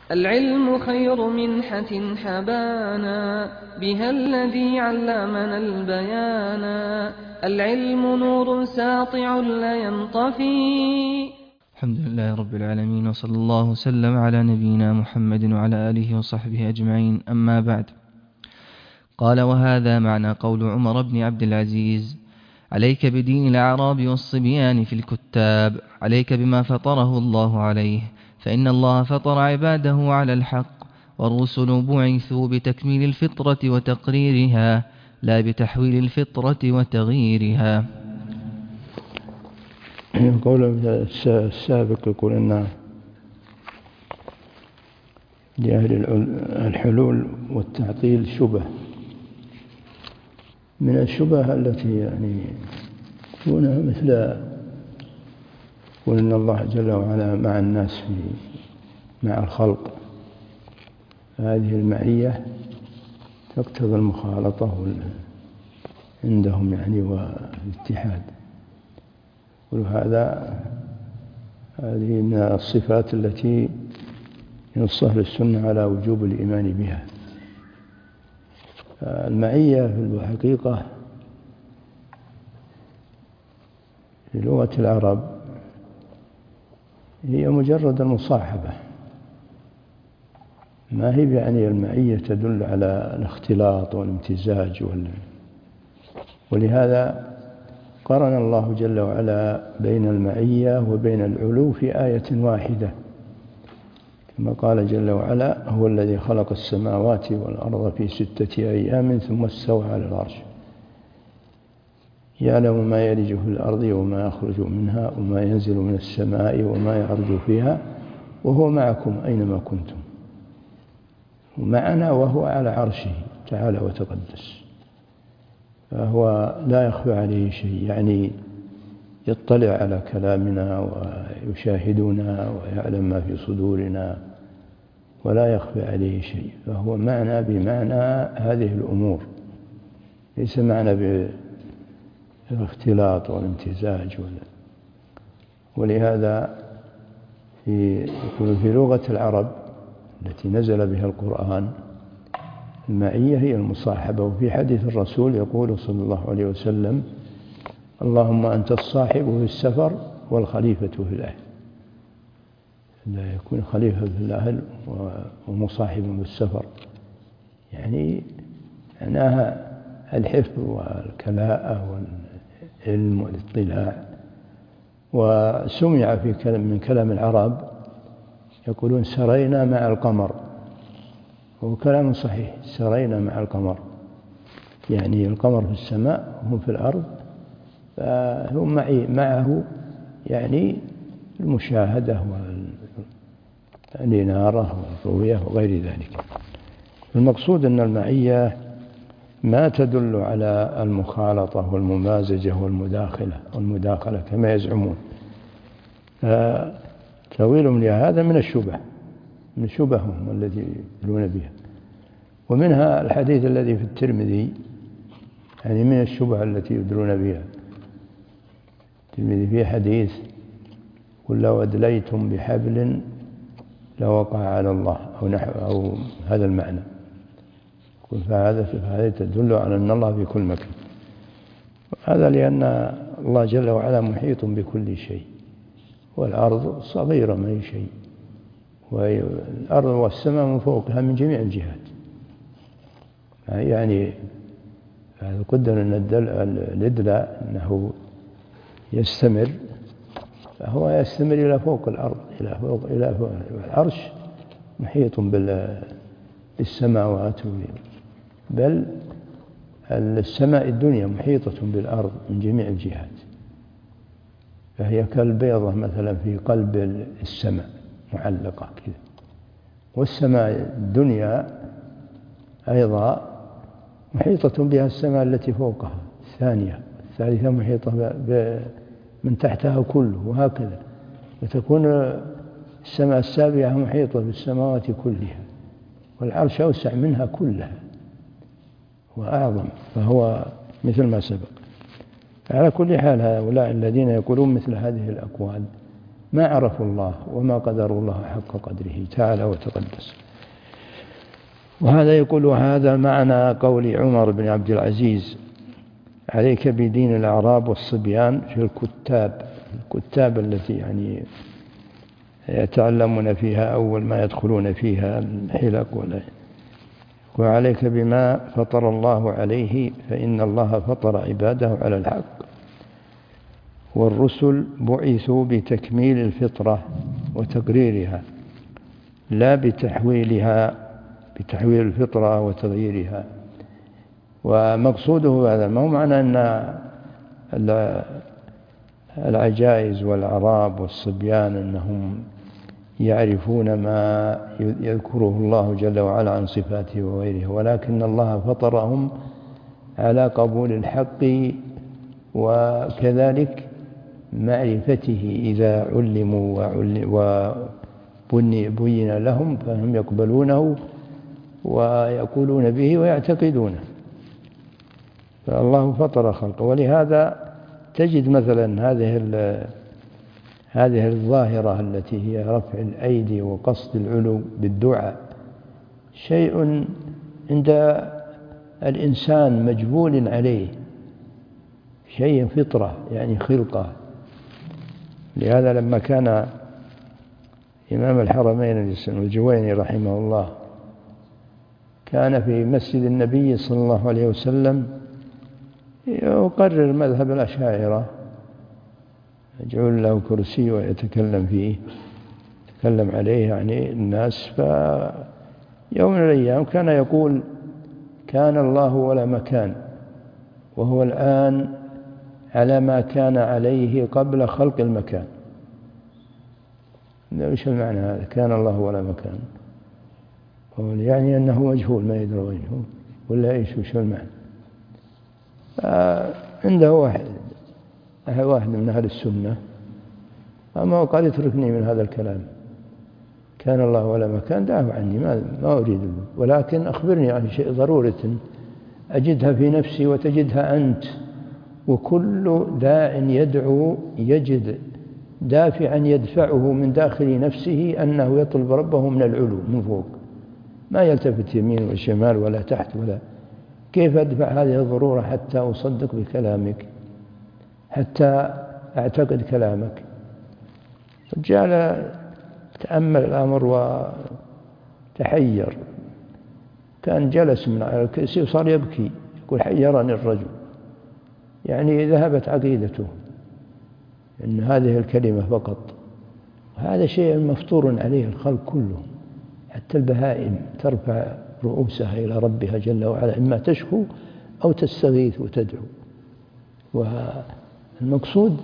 العلم خير منحة حبانا بها الذي علمنا البيانا. العلم نور ساطع لا ينطفي. الحمد لله رب العالمين، وصلى الله وسلم على نبينا محمد وعلى آله وصحبه أجمعين. أما بعد، قال: وهذا معنى قول عمر بن عبد العزيز: عليك بدين الأعراب والصبيان في الكتاب، عليك بما فطره الله عليه، فإن الله فطر عباده على الحق، والرسل بعثوا بتكميل الفطرة وتقريرها، لا بتحويل الفطرة وتغييرها. القول السابق يقول أن لأهل الحلول والتعطيل شبه من الشبه التي تكون مثل قول إن الله جل وعلا مع الناس مع الخلق. هذه المعية تقتضي المخالطة عندهم والاتحاد، وهذه من الصفات التي ينص أهل السنة على وجوب الإيمان بها. المعية في الحقيقة في لغة العرب هي مجرد المصاحبة، ما هي المعية تدل على الاختلاط والامتزاج ولهذا قرن الله جل وعلا بين المعية وبين العلو في آية واحدة، كما قال جل وعلا: هو الذي خلق السماوات والأرض في 6 أيام ثم استوى على العرش يعلم ما يلج في الأرض وما يخرج منها وما ينزل من السماء وما يعرج فيها وهو معكم أينما كنتم. ومعنا وهو على عرشه تعالى وتقدس، فهو لا يخفى عليه شيء، يطلع على كلامنا ويشاهدنا ويعلم ما في صدورنا ولا يخفى عليه شيء، فهو معنا بمعنى هذه الأمور، ليس معنا بالاختلاط والامتزاج. ولهذا يقول في لغة العرب التي نزل بها القرآن المعية هي المصاحبة. وفي حديث الرسول يقول صلى الله عليه وسلم: اللهم أنت الصاحب في السفر والخليفة في الأهل. لا يكون خليفة في الأهل ومصاحب في السفر، معناها الحفظ والكلاءة والعلم والاطلاع. وسمع من كلام العرب يقولون سرينا مع القمر، وهو كلام صحيح، سرينا مع القمر، القمر في السماء وهم في الأرض، فهم معه المشاهدة والإنارة والرؤية وغير ذلك. المقصود أن المعية ما تدل على المخالطة والممازجة والمداخلة كما يزعمون. تأويلهم لهذا من الشبه، من شبههم الذي يدلون بها. ومنها الحديث الذي في الترمذي، من الشبه التي يدلون بها. الترمذي فيه حديث: قل لو أدليتم بحبل لوقع على الله، أو هذا المعنى. فهذا تدل على أن الله في كل مكان. هذا لأن الله جل وعلا محيط بكل شيء، والأرض صغيرة ما هي شيء، والأرض والسماء من فوقها من جميع الجهات. قدر أن الإدلاء أنه يستمر، فهو يستمر إلى فوق الأرض، إلى فوق العرش محيط بالسماوات، بل السماء الدنيا محيطة بالأرض من جميع الجهات، فهي كالبيضة مثلا في قلب السماء معلقة كذا. والسماء الدنيا أيضا محيطة بها السماء التي فوقها الثانية، الثالثة محيطة من تحتها كله، وهكذا. وتكون السماء السابعة محيطة بالسماوات كلها، والعرش أوسع منها كلها وأعظم، فهو مثل ما سبق. على كل حال، هؤلاء الذين يقولون مثل هذه الأقوال ما عرفوا الله وما قدروا الله حق قدره تعالى وتقدس. وهذا يقول هذا معنى قول عمر بن عبد العزيز: عليك بدين الأعراب والصبيان في الكتاب التي يعني يتعلمون فيها أول ما يدخلون فيها الحلق، وعليك بما فطر الله عليه، فإن الله فطر عباده على الحق، والرسل بعثوا بتكميل الفطرة وتقريرها لا بتحويل الفطرة وتغييرها. ومقصوده هذا ما هو معنى أن العجائز والأعراب والصبيان أنهم يعرفون ما يذكره الله جل وعلا عن صفاته وغيره، ولكن الله فطرهم على قبول الحق وكذلك معرفته إذا علموا وبين لهم فهم يقبلونه ويقولون به ويعتقدونه. فالله فطر خلقه. ولهذا تجد مثلا هذه الظاهرة التي هي رفع الأيدي وقصد العلو بالدعاء شيء عند الإنسان مجبول عليه، شيء فطرة يعني خلقة. لهذا لما كان إمام الحرمين الجويني رحمه الله كان في مسجد النبي صلى الله عليه وسلم يقرر مذهب الأشاعرة، يجعل له كرسي ويتكلم فيه، يتكلم عليه يعني الناس. فيوم من الأيام كان يقول: كان الله ولا مكان، وهو الآن على ما كان عليه قبل خلق المكان. إيش المعنى هذا؟ كان الله ولا مكان، يعني أنه مجهول ما يدري وجهه ولا إيش؟ وش المعنى؟ عنده واحد من أهل السنة أما قال: اتركني من هذا الكلام، كان الله ولا مكان، دعه عني، ما أريد، ولكن أخبرني عن شيء ضرورة أجدها في نفسي وتجدها أنت. وكل داع يدعو يجد دافعا يدفعه من داخل نفسه أنه يطلب ربه من العلو من فوق، ما يلتفت يمين وشمال ولا تحت ولا. كيف أدفع هذه الضرورة حتى أصدق بكلامك، حتى أعتقد كلامك؟ جعل تأمل الأمر وتحير، كان جلس من على الكرسي وصار يبكي، يقول: حيرني الرجل، يعني ذهبت عقيدته إن هذه الكلمة فقط. وهذا شيء مفطور عليه الخلق كله، حتى البهائم ترفع رؤوسها إلى ربها جل وعلا، إما تشكو أو تستغيث وتدعو. والمقصود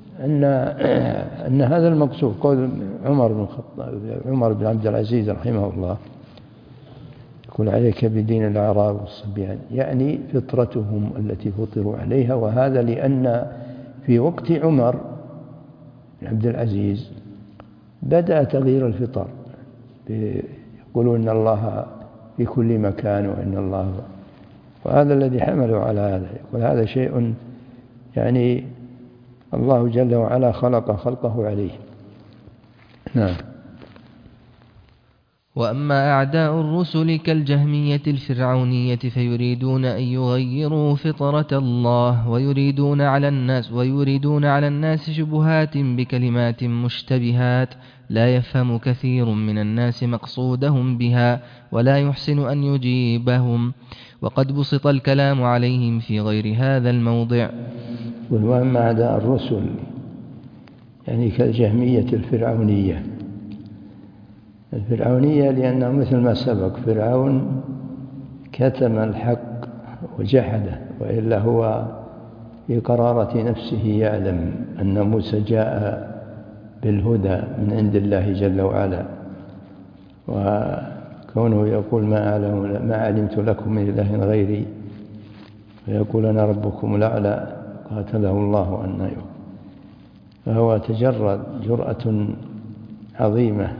أن هذا المقصود. قول عمر بن عبد العزيز رحمه الله يقول: عليك بدين الأعراب والصبيان، يعني فطرتهم التي فطروا عليها. وهذا لأن في وقت عمر بن عبد العزيز بدأ تغيير الفطر، يقولون إن الله في كل مكان وإن الله، وهذا الذي حملوا على هذا. يقول: هذا شيء يعني الله جل وعلا خلقه عليه. نعم. وأما أعداء الرسل كالجهمية الفرعونية فيريدون أن يغيروا فطرة الله ويريدون على الناس شبهات بكلمات مشتبهات لا يفهم كثير من الناس مقصودهم بها ولا يحسن أن يجيبهم، وقد بسط الكلام عليهم في غير هذا الموضع. وأما أعداء الرسل يعني كالجهمية الفرعونية لأنه مثل ما سبق، فرعون كتم الحق وجحده، وإلا هو في قرارة نفسه يعلم أن موسى جاء بالهدى من عند الله جل وعلا، وكونه يقول: ما علمت لكم من إله غيري، فيقول: أنا ربكم الأعلى، قاتله الله أن يؤمن. فهو تجرد جرأة عظيمة.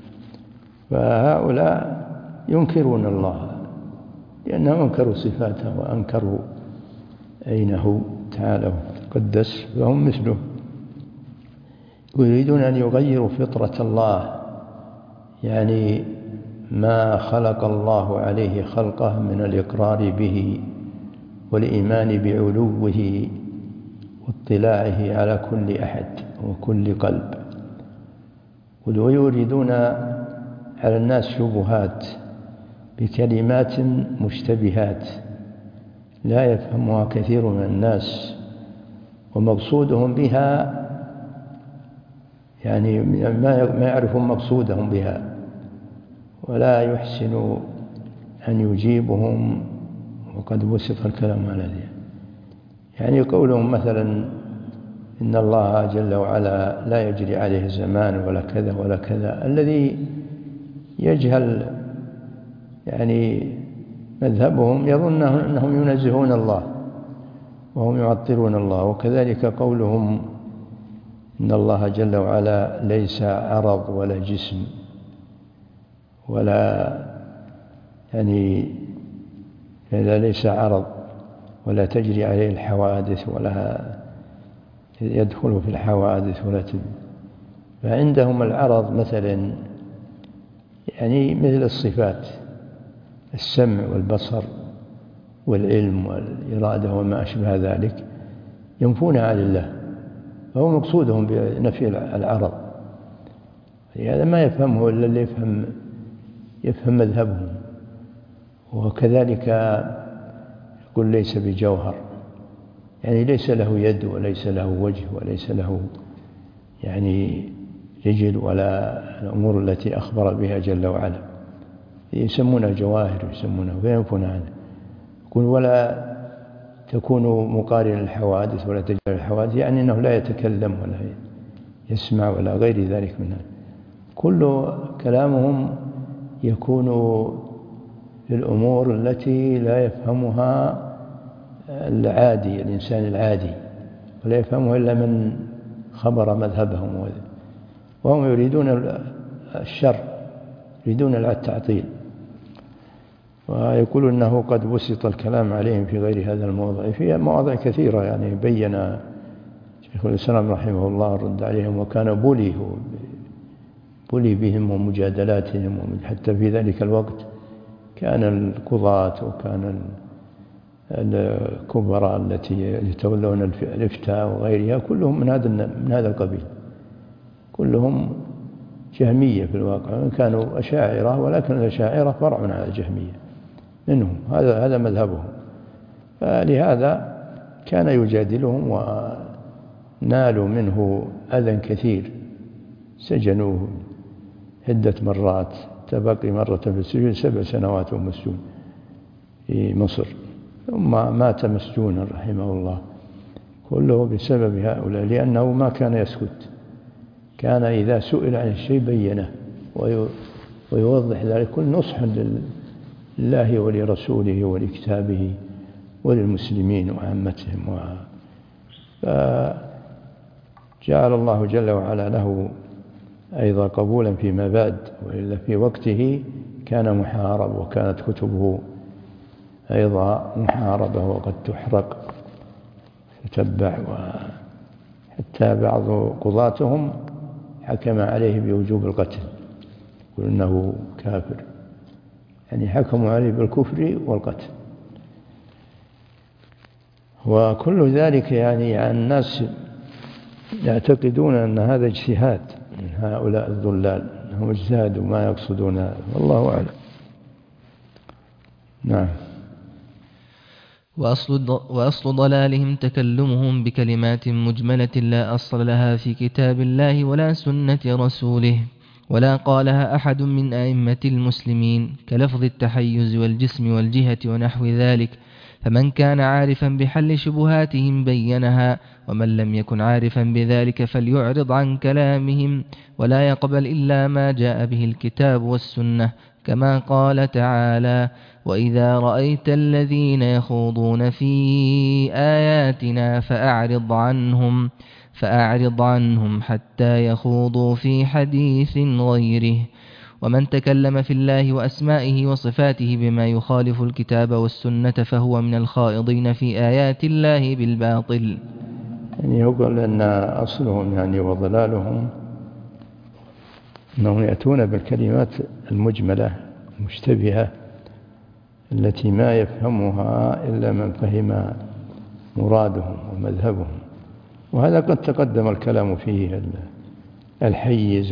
فهؤلاء ينكرون الله لأنهم أنكروا صفاته وأنكروا عينه تعالى وتقدس، فهم مثله. ويريدون أن يغيروا فطرة الله، يعني ما خلق الله عليه خلقه من الإقرار به والإيمان بعلوه واطلاعه على كل أحد وكل قلب. ويريدون على الناس شبهات بكلمات مشتبهات لا يفهمها كثير من الناس، ومقصودهم بها يعني ما يعرفون مقصودهم بها، ولا يحسن أن يجيبهم وقد وصف الكلام على ذلك. يعني قولهم مثلا إن الله جل وعلا لا يجري عليه زمان ولا كذا ولا كذا، الذي يجهل يعني مذهبهم يظن أنهم ينزهون الله وهم يعطلون الله. وكذلك قولهم إن الله جل وعلا ليس عرض ولا جسم ولا يعني ليس عرض ولا تجري عليه الحوادث ولا يدخل في الحوادث ولا فعندهم العرض مثلا يعني مثل الصفات، السمع والبصر والعلم والإرادة وما أشبه ذلك ينفونها عن الله، فهو مقصودهم بنفي العرض. هذا ما يفهمه إلا اللي يفهم مذهبهم. وكذلك يقول ليس بجوهر، يعني ليس له يد وليس له وجه وليس له يعني رجل ولا الأمور التي أخبر بها جل وعلا، يسمونها جواهر يسمونها وينفون عنه. يقول ولا تكون مقارن الحوادث ولا تجري الحوادث، يعني أنه لا يتكلم ولا يسمع ولا غير ذلك منها. كل كلامهم يكون في الأمور التي لا يفهمها العادي، الإنسان العادي، ولا يفهمها إلا من خبر مذهبهم، وهم يريدون الشر، يريدون التعطيل. ويقول أنه قد بسط الكلام عليهم في غير هذا الموضع، في مواضع كثيرة يعني بين شيخ الإسلام رحمه الله رد عليهم، وكان بلي بهم ومجادلاتهم. حتى في ذلك الوقت كان القضاة وكان الكبراء التي يتولون الإفتاء وغيرها كلهم من هذا القبيل، كلهم جهمية في الواقع، كانوا أشاعرة، ولكن الأشاعرة فرع على الجهمية منهم، هذا مذهبهم. فلهذا كان يجادلهم ونالوا منه أذى كثير، سجنوه عدة مرات، تبقي مرة في السجن 7 سنوات مسجون في مصر، ثم مات مسجونا رحمه الله، كله بسبب هؤلاء، لأنه ما كان يسكت، كان إذا سئل عن الشيء بينه ويوضح ذلك كل نصحا لله ولرسوله ولكتابه وللمسلمين وعامتهم. فجعل الله جل وعلا له أيضا قبولا فيما بعد، وإلا في وقته كان محارب، وكانت كتبه أيضا محاربة وقد تحرق تتبع، وحتى بعض قضاتهم حكم عليه بوجوب القتل، يقول إنه كافر، يعني حكموا عليه بالكفر والقتل. وكل ذلك يعني الناس يعتقدون أن هذا اجتهاد من هؤلاء الضلال، أنهم اجتهدوا ما يقصدون هذا، والله أعلم. نعم. وأصل ضلالهم تكلمهم بكلمات مجملة لا أصل لها في كتاب الله ولا سنة رسوله، ولا قالها أحد من أئمة المسلمين، كلفظ التحيز والجسم والجهة ونحو ذلك. فمن كان عارفا بحل شبهاتهم بينها، ومن لم يكن عارفا بذلك فليعرض عن كلامهم ولا يقبل إلا ما جاء به الكتاب والسنة، كما قال تعالى: وإذا رأيت الذين يخوضون في آياتنا فأعرض عنهم حتى يخوضوا في حديث غيره. ومن تكلم في الله وأسمائه وصفاته بما يخالف الكتاب والسنة فهو من الخائضين في آيات الله بالباطل. يعني يقول أن أصلهم يعني وضلالهم أنهم يأتون بالكلمات المجملة المشتبهة التي ما يفهمها إلا من فهم مرادهم ومذهبهم، وهذا قد تقدم الكلام فيه، الحيز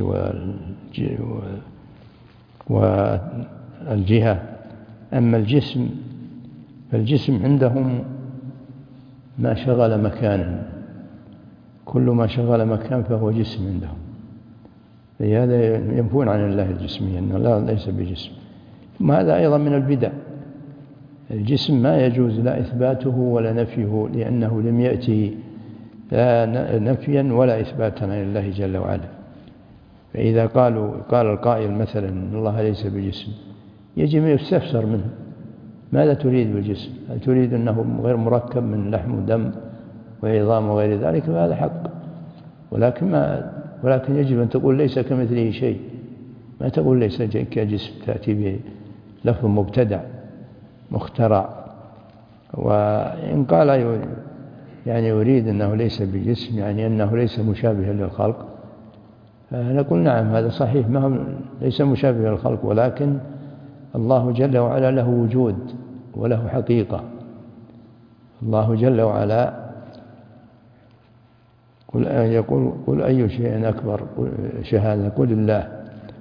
والجهة. أما الجسم فالجسم عندهم ما شغل مكانا، كل ما شغل مكان فهو جسم عندهم، لهذا ينفون عن الله الجسمية، أنه لا ليس بجسم. ثم هذا أيضا من البدع، الجسم ما يجوز لا إثباته ولا نفيه، لأنه لم يأتي لا نفيا ولا إثباتا عن الله جل وعلا. فإذا قال القائل مثلا إن الله ليس بجسم، يجب أن يستفسر منه ماذا تريد بالجسم؟ هل تريد أنه غير مركب من لحم ودم وعظام وغير ذلك؟ فهذا حق، ولكن يجب أن تقول ليس كمثله شيء، ما تقول ليس كجسم، تأتي به لفظ مبتدع مخترع. وإن قال يعني يريد أنه ليس بجسم، يعني أنه ليس مشابها للخلق، نقول نعم هذا صحيح، ما هو ليس مشابها للخلق، ولكن الله جل وعلا له وجود وله حقيقة. الله جل وعلا قل أي شيء أكبر شهادة، قل الله.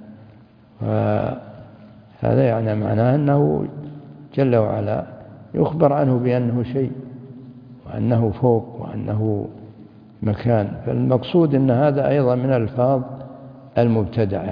هذا يعني معناه أنه جل وعلا يخبر عنه بأنه شيء، وأنه فوق، وأنه مكان. فالمقصود أن هذا أيضا من الألفاظ المبتدعة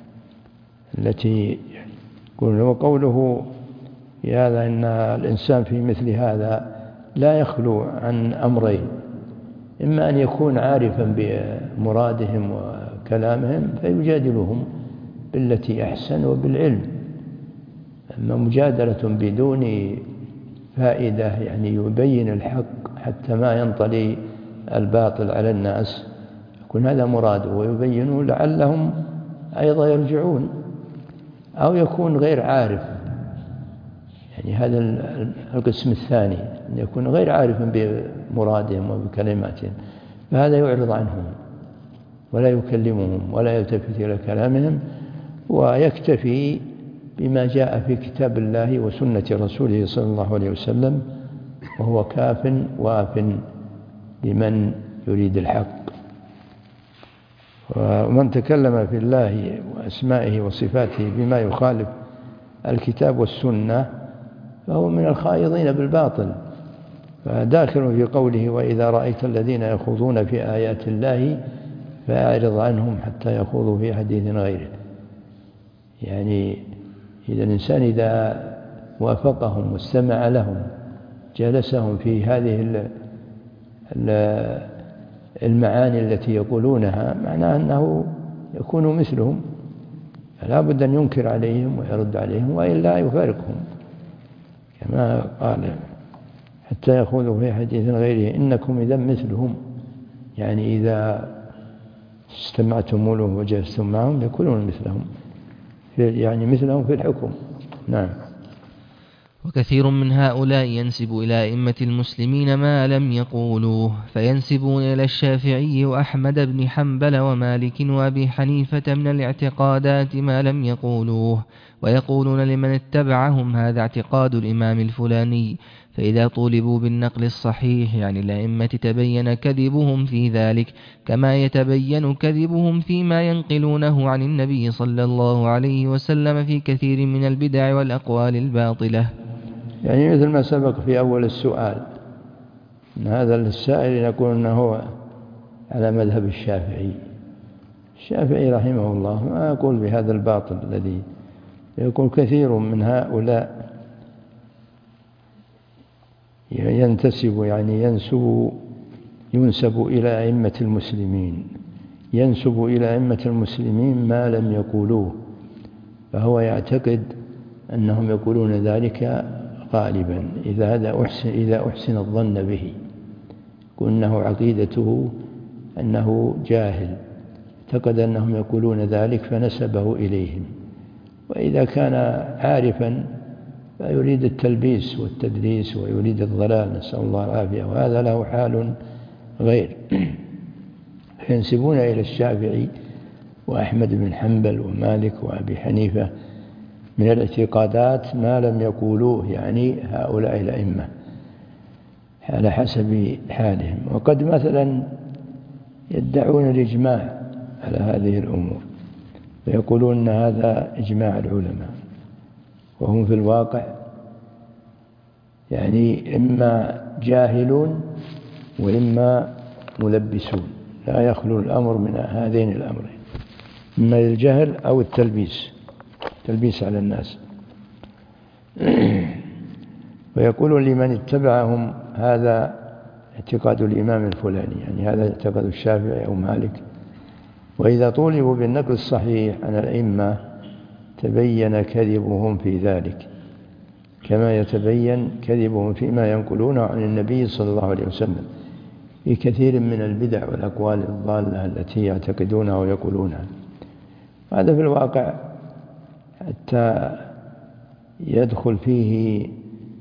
التي وقوله هذا إن الإنسان في مثل هذا لا يخلو عن أمرين: إما أن يكون عارفا بمرادهم وكلامهم فيجادلهم بالتي أحسن وبالعلم، أما مجادلة بدون فائدة يعني يبين الحق حتى ما ينطلي الباطل على الناس، يكون هذا مراده ويبينه لعلهم أيضا يرجعون. أو يكون غير عارف، يعني هذا القسم الثاني، أن يكون غير عارف بمرادهم وبكلماتهم، فهذا يعرض عنهم ولا يكلمهم ولا يلتفت إلى كلامهم، ويكتفي بما جاء في كتاب الله وسنة رسوله صلى الله عليه وسلم، وهو كاف واف لمن يريد الحق. ومن تكلم في الله وأسمائه وصفاته بما يخالف الكتاب والسنة فهو من الخائضين بالباطل، فداخل في قوله: وإذا رأيت الذين يخوضون في آيات الله فأعرض عنهم حتى يخوضوا في حديث غيره. يعني إذا الإنسان إذا وافقهم واستمع لهم جلسهم في هذه المعاني التي يقولونها، معناه أنه يكون مثلهم، فلا بد أن ينكر عليهم ويرد عليهم، وإلا يفارقهم، كما قال: حتى يخوضوا في حديث غيره إنكم إذا مثلهم. يعني إذا استمعتم له وجلستم معهم يكونون مثلهم، يعني مثلهم في الحكم. نعم. وكثير من هؤلاء ينسب إلى أئمة المسلمين ما لم يقولوه، فينسبون إلى الشافعي وأحمد بن حنبل ومالك وأبي حنيفة من الاعتقادات ما لم يقولوه، ويقولون لمن اتبعهم هذا اعتقاد الإمام الفلاني، فإذا طولبوا بالنقل الصحيح يعني الأئمة تبين كذبهم في ذلك، كما يتبين كذبهم فيما ينقلونه عن النبي صلى الله عليه وسلم في كثير من البدع والأقوال الباطلة. يعني مثل ما سبق في أول السؤال، أن هذا السائل يقول أنه على مذهب الشافعي رحمه الله، ما يقول بهذا الباطل الذي يقول كثير من هؤلاء ينتسب، يعني ينسب إلى أئمة المسلمين، ينسب إلى أئمة المسلمين ما لم يقولوه، فهو يعتقد أنهم يقولون ذلك غالبا إذا أحسن الظن به، كأنه عقيدته أنه جاهل، اعتقد أنهم يقولون ذلك فنسبه إليهم. وإذا كان عارفا فيريد التلبيس والتدليس ويريد الضلال، نسأل الله العافية، وهذا له حال غير. ينسبون إلى الشافعي وأحمد بن حنبل ومالك وأبي حنيفة من الاعتقادات ما لم يقولوه، يعني هؤلاء الأئمة على حسب حالهم. وقد مثلا يدعون الإجماع على هذه الأمور ويقولون أن هذا إجماع العلماء، وهم في الواقع يعني إما جاهلون وإما ملبسون، لا يخلو الأمر من هذين الأمرين، إما الجهل أو التلبيس على الناس. ويقولون لمن اتبعهم هذا اعتقاد الإمام الفلاني، يعني هذا اعتقاد الشافعي أو مالك. وإذا طولبوا بالنقل الصحيح عن الأئمة تبين كذبهم في ذلك، كما يتبين كذبهم فيما ينقلونه عن النبي صلى الله عليه وسلم في كثير من البدع والأقوال الضالة التي يعتقدونها ويقولونها. هذا في الواقع حتى يدخل فيه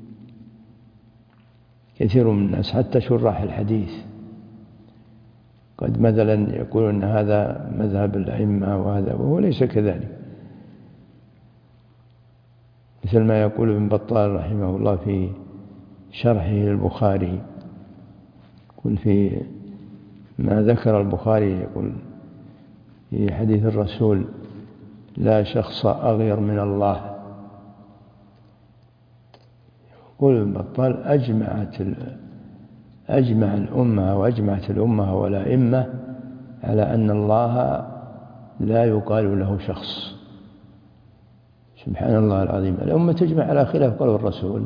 كثير من الناس، حتى شراح الحديث قد مثلا يقولون أن هذا مذهب الأئمة وهذا، وهو ليس كذلك. مثل ما يقول ابن بطال رحمه الله في شرحه للبخاري، يقول في ما ذكر البخاري، يقول في حديث الرسول: لا شخص أغير من الله. يقول ابن بطال: أجمع الأمة وأجمعت الأمة والأئمة على أن الله لا يقال له شخص. سبحان الله العظيم، الأمة تجمع على خلاف قول الرسول،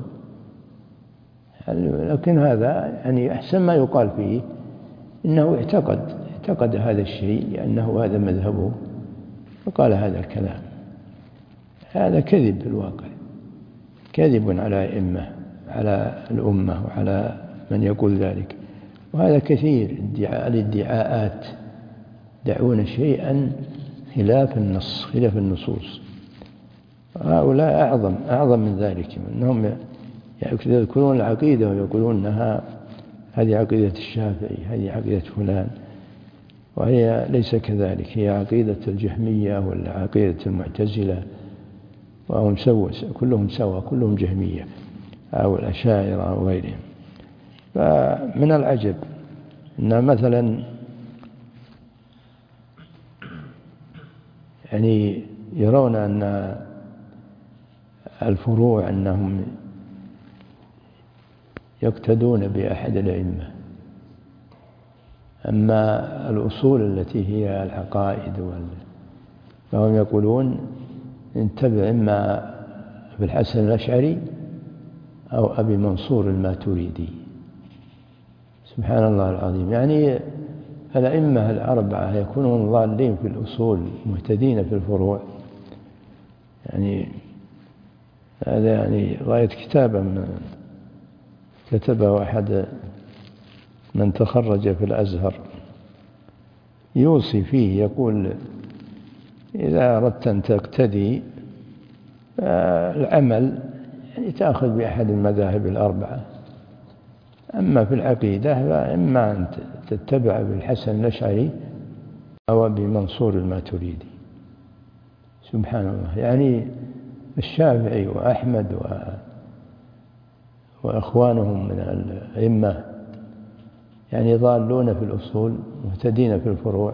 لكن هذا يعني أحسن ما يقال فيه إنه اعتقد هذا الشيء لأنه هذا مذهبه فقال هذا الكلام. هذا كذب في الواقع، كذب على أئمة، على الأمة وعلى من يقول ذلك. وهذا كثير الادعاءات، يدعون شيئا خلاف النص، خلاف النصوص. هؤلاء أعظم من ذلك، أنهم يذكرون العقيدة ويقولون أنها هذه عقيدة الشافعي، هذه عقيدة فلان، وهي ليس كذلك، هي عقيدة الجهمية ولا عقيدة المعتزلة، وهم كلهم سوا، كلهم جهمية أو الأشاعرة أو غيرهم. فمن العجب أن مثلا يعني يرون أن الفروع أنهم يقتدون بأحد الأئمة، أما الأصول التي هي العقائد فهم يقولون انتبع إما أبي الحسن الأشعري أو أبي منصور الماتريدي. سبحان الله العظيم، يعني الأئمة الأربعة يكونون ضالين في الأصول مهتدين في الفروع. يعني هذا يعني غاية كتابا كتبه أحد من تخرج في الأزهر يوصي فيه، يقول: إذا أردت أن تقتدي العمل يعني تأخذ بأحد المذاهب الأربعة، أما في العقيدة فإما أن تتبع بالحسن الأشعري أو بمنصور الماتريدي. سبحان الله، يعني الشافعي وأحمد وأخوانهم من الأئمة يعني ضالون في الأصول مهتدين في الفروع،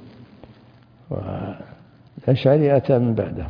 والأشعري أتى من بعدهم.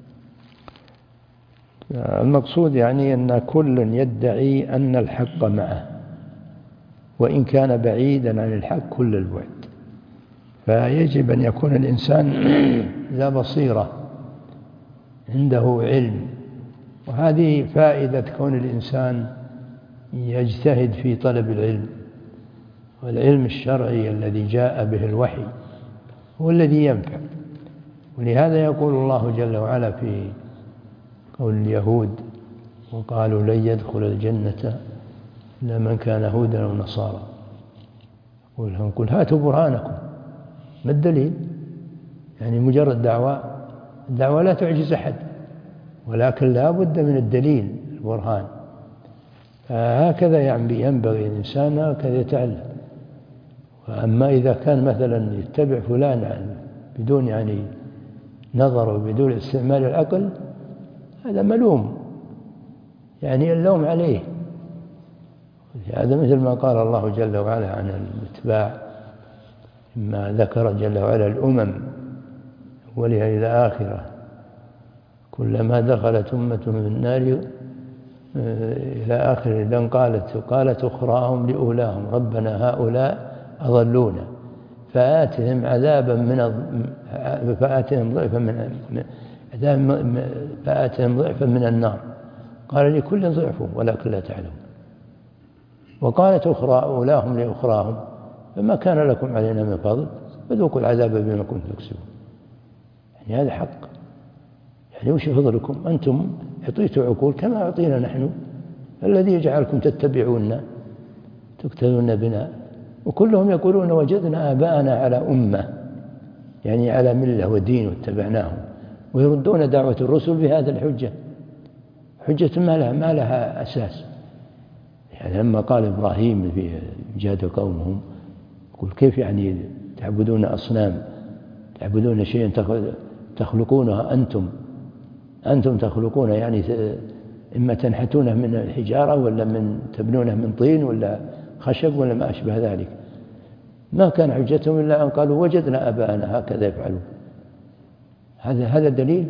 المقصود يعني أن كل يدعي أن الحق معه، وإن كان بعيدا عن الحق كل البعد. فيجب أن يكون الإنسان ذا بصيرة، عنده علم، وهذه فائدة كون الإنسان يجتهد في طلب العلم. والعلم الشرعي الذي جاء به الوحي هو الذي ينفع. ولهذا يقول الله جل وعلا في قول اليهود: وقالوا لن يدخل الجنة إلا من كان هودا أو نصارى. قل هاتوا برهانكم، ما الدليل؟ يعني مجرد الدعوة لا تعجز أحد، ولكن لا بد من الدليل، البرهان. فهكذا يعني ينبغي الإنسان هكذا يتعلم. أما إذا كان مثلا يتبع فلان بدون نظر وبدون استعمال العقل هذا ملوم، اللوم عليه. هذا مثل ما قال الله جل وعلا عن الاتباع، ما ذكر جل وعلا الأمم أولها إلى آخرة، كلما دخلت أمة من النار إلى آخر إذن قالت أخراهم لأولاهم ربنا هؤلاء أضلونا فآتهم عذابا فآتهم ضعفا من النار قال لكل ضعف ولكن لا تعلم. وقالت أولاهم لأخراهم فما كان لكم علينا من فضل فذوقوا العذاب بما كنتم تكسبون. هذا حق. وش فضلكم؟ أنتم أعطيتوا عقول كما أعطينا نحن، الذي يجعلكم تتبعوننا تقتدون بنا. وكلهم يقولون وجدنا آباءنا على أمة، على ملة ودين واتبعناهم، ويردون دعوة الرسل بهذا الحجة، حجة ما لها أساس. لما قال إبراهيم في جاد قومهم يقول كيف تعبدون أصنام، تعبدون شيئا تخلقونها أنتم تخلقون، إما تنحتونه من الحجارة ولا تبنونه من طين ولا خشب ولا ما أشبه ذلك. ما كان حجتهم إلا أن قالوا وجدنا آباءنا هكذا يفعلون. هذا دليل.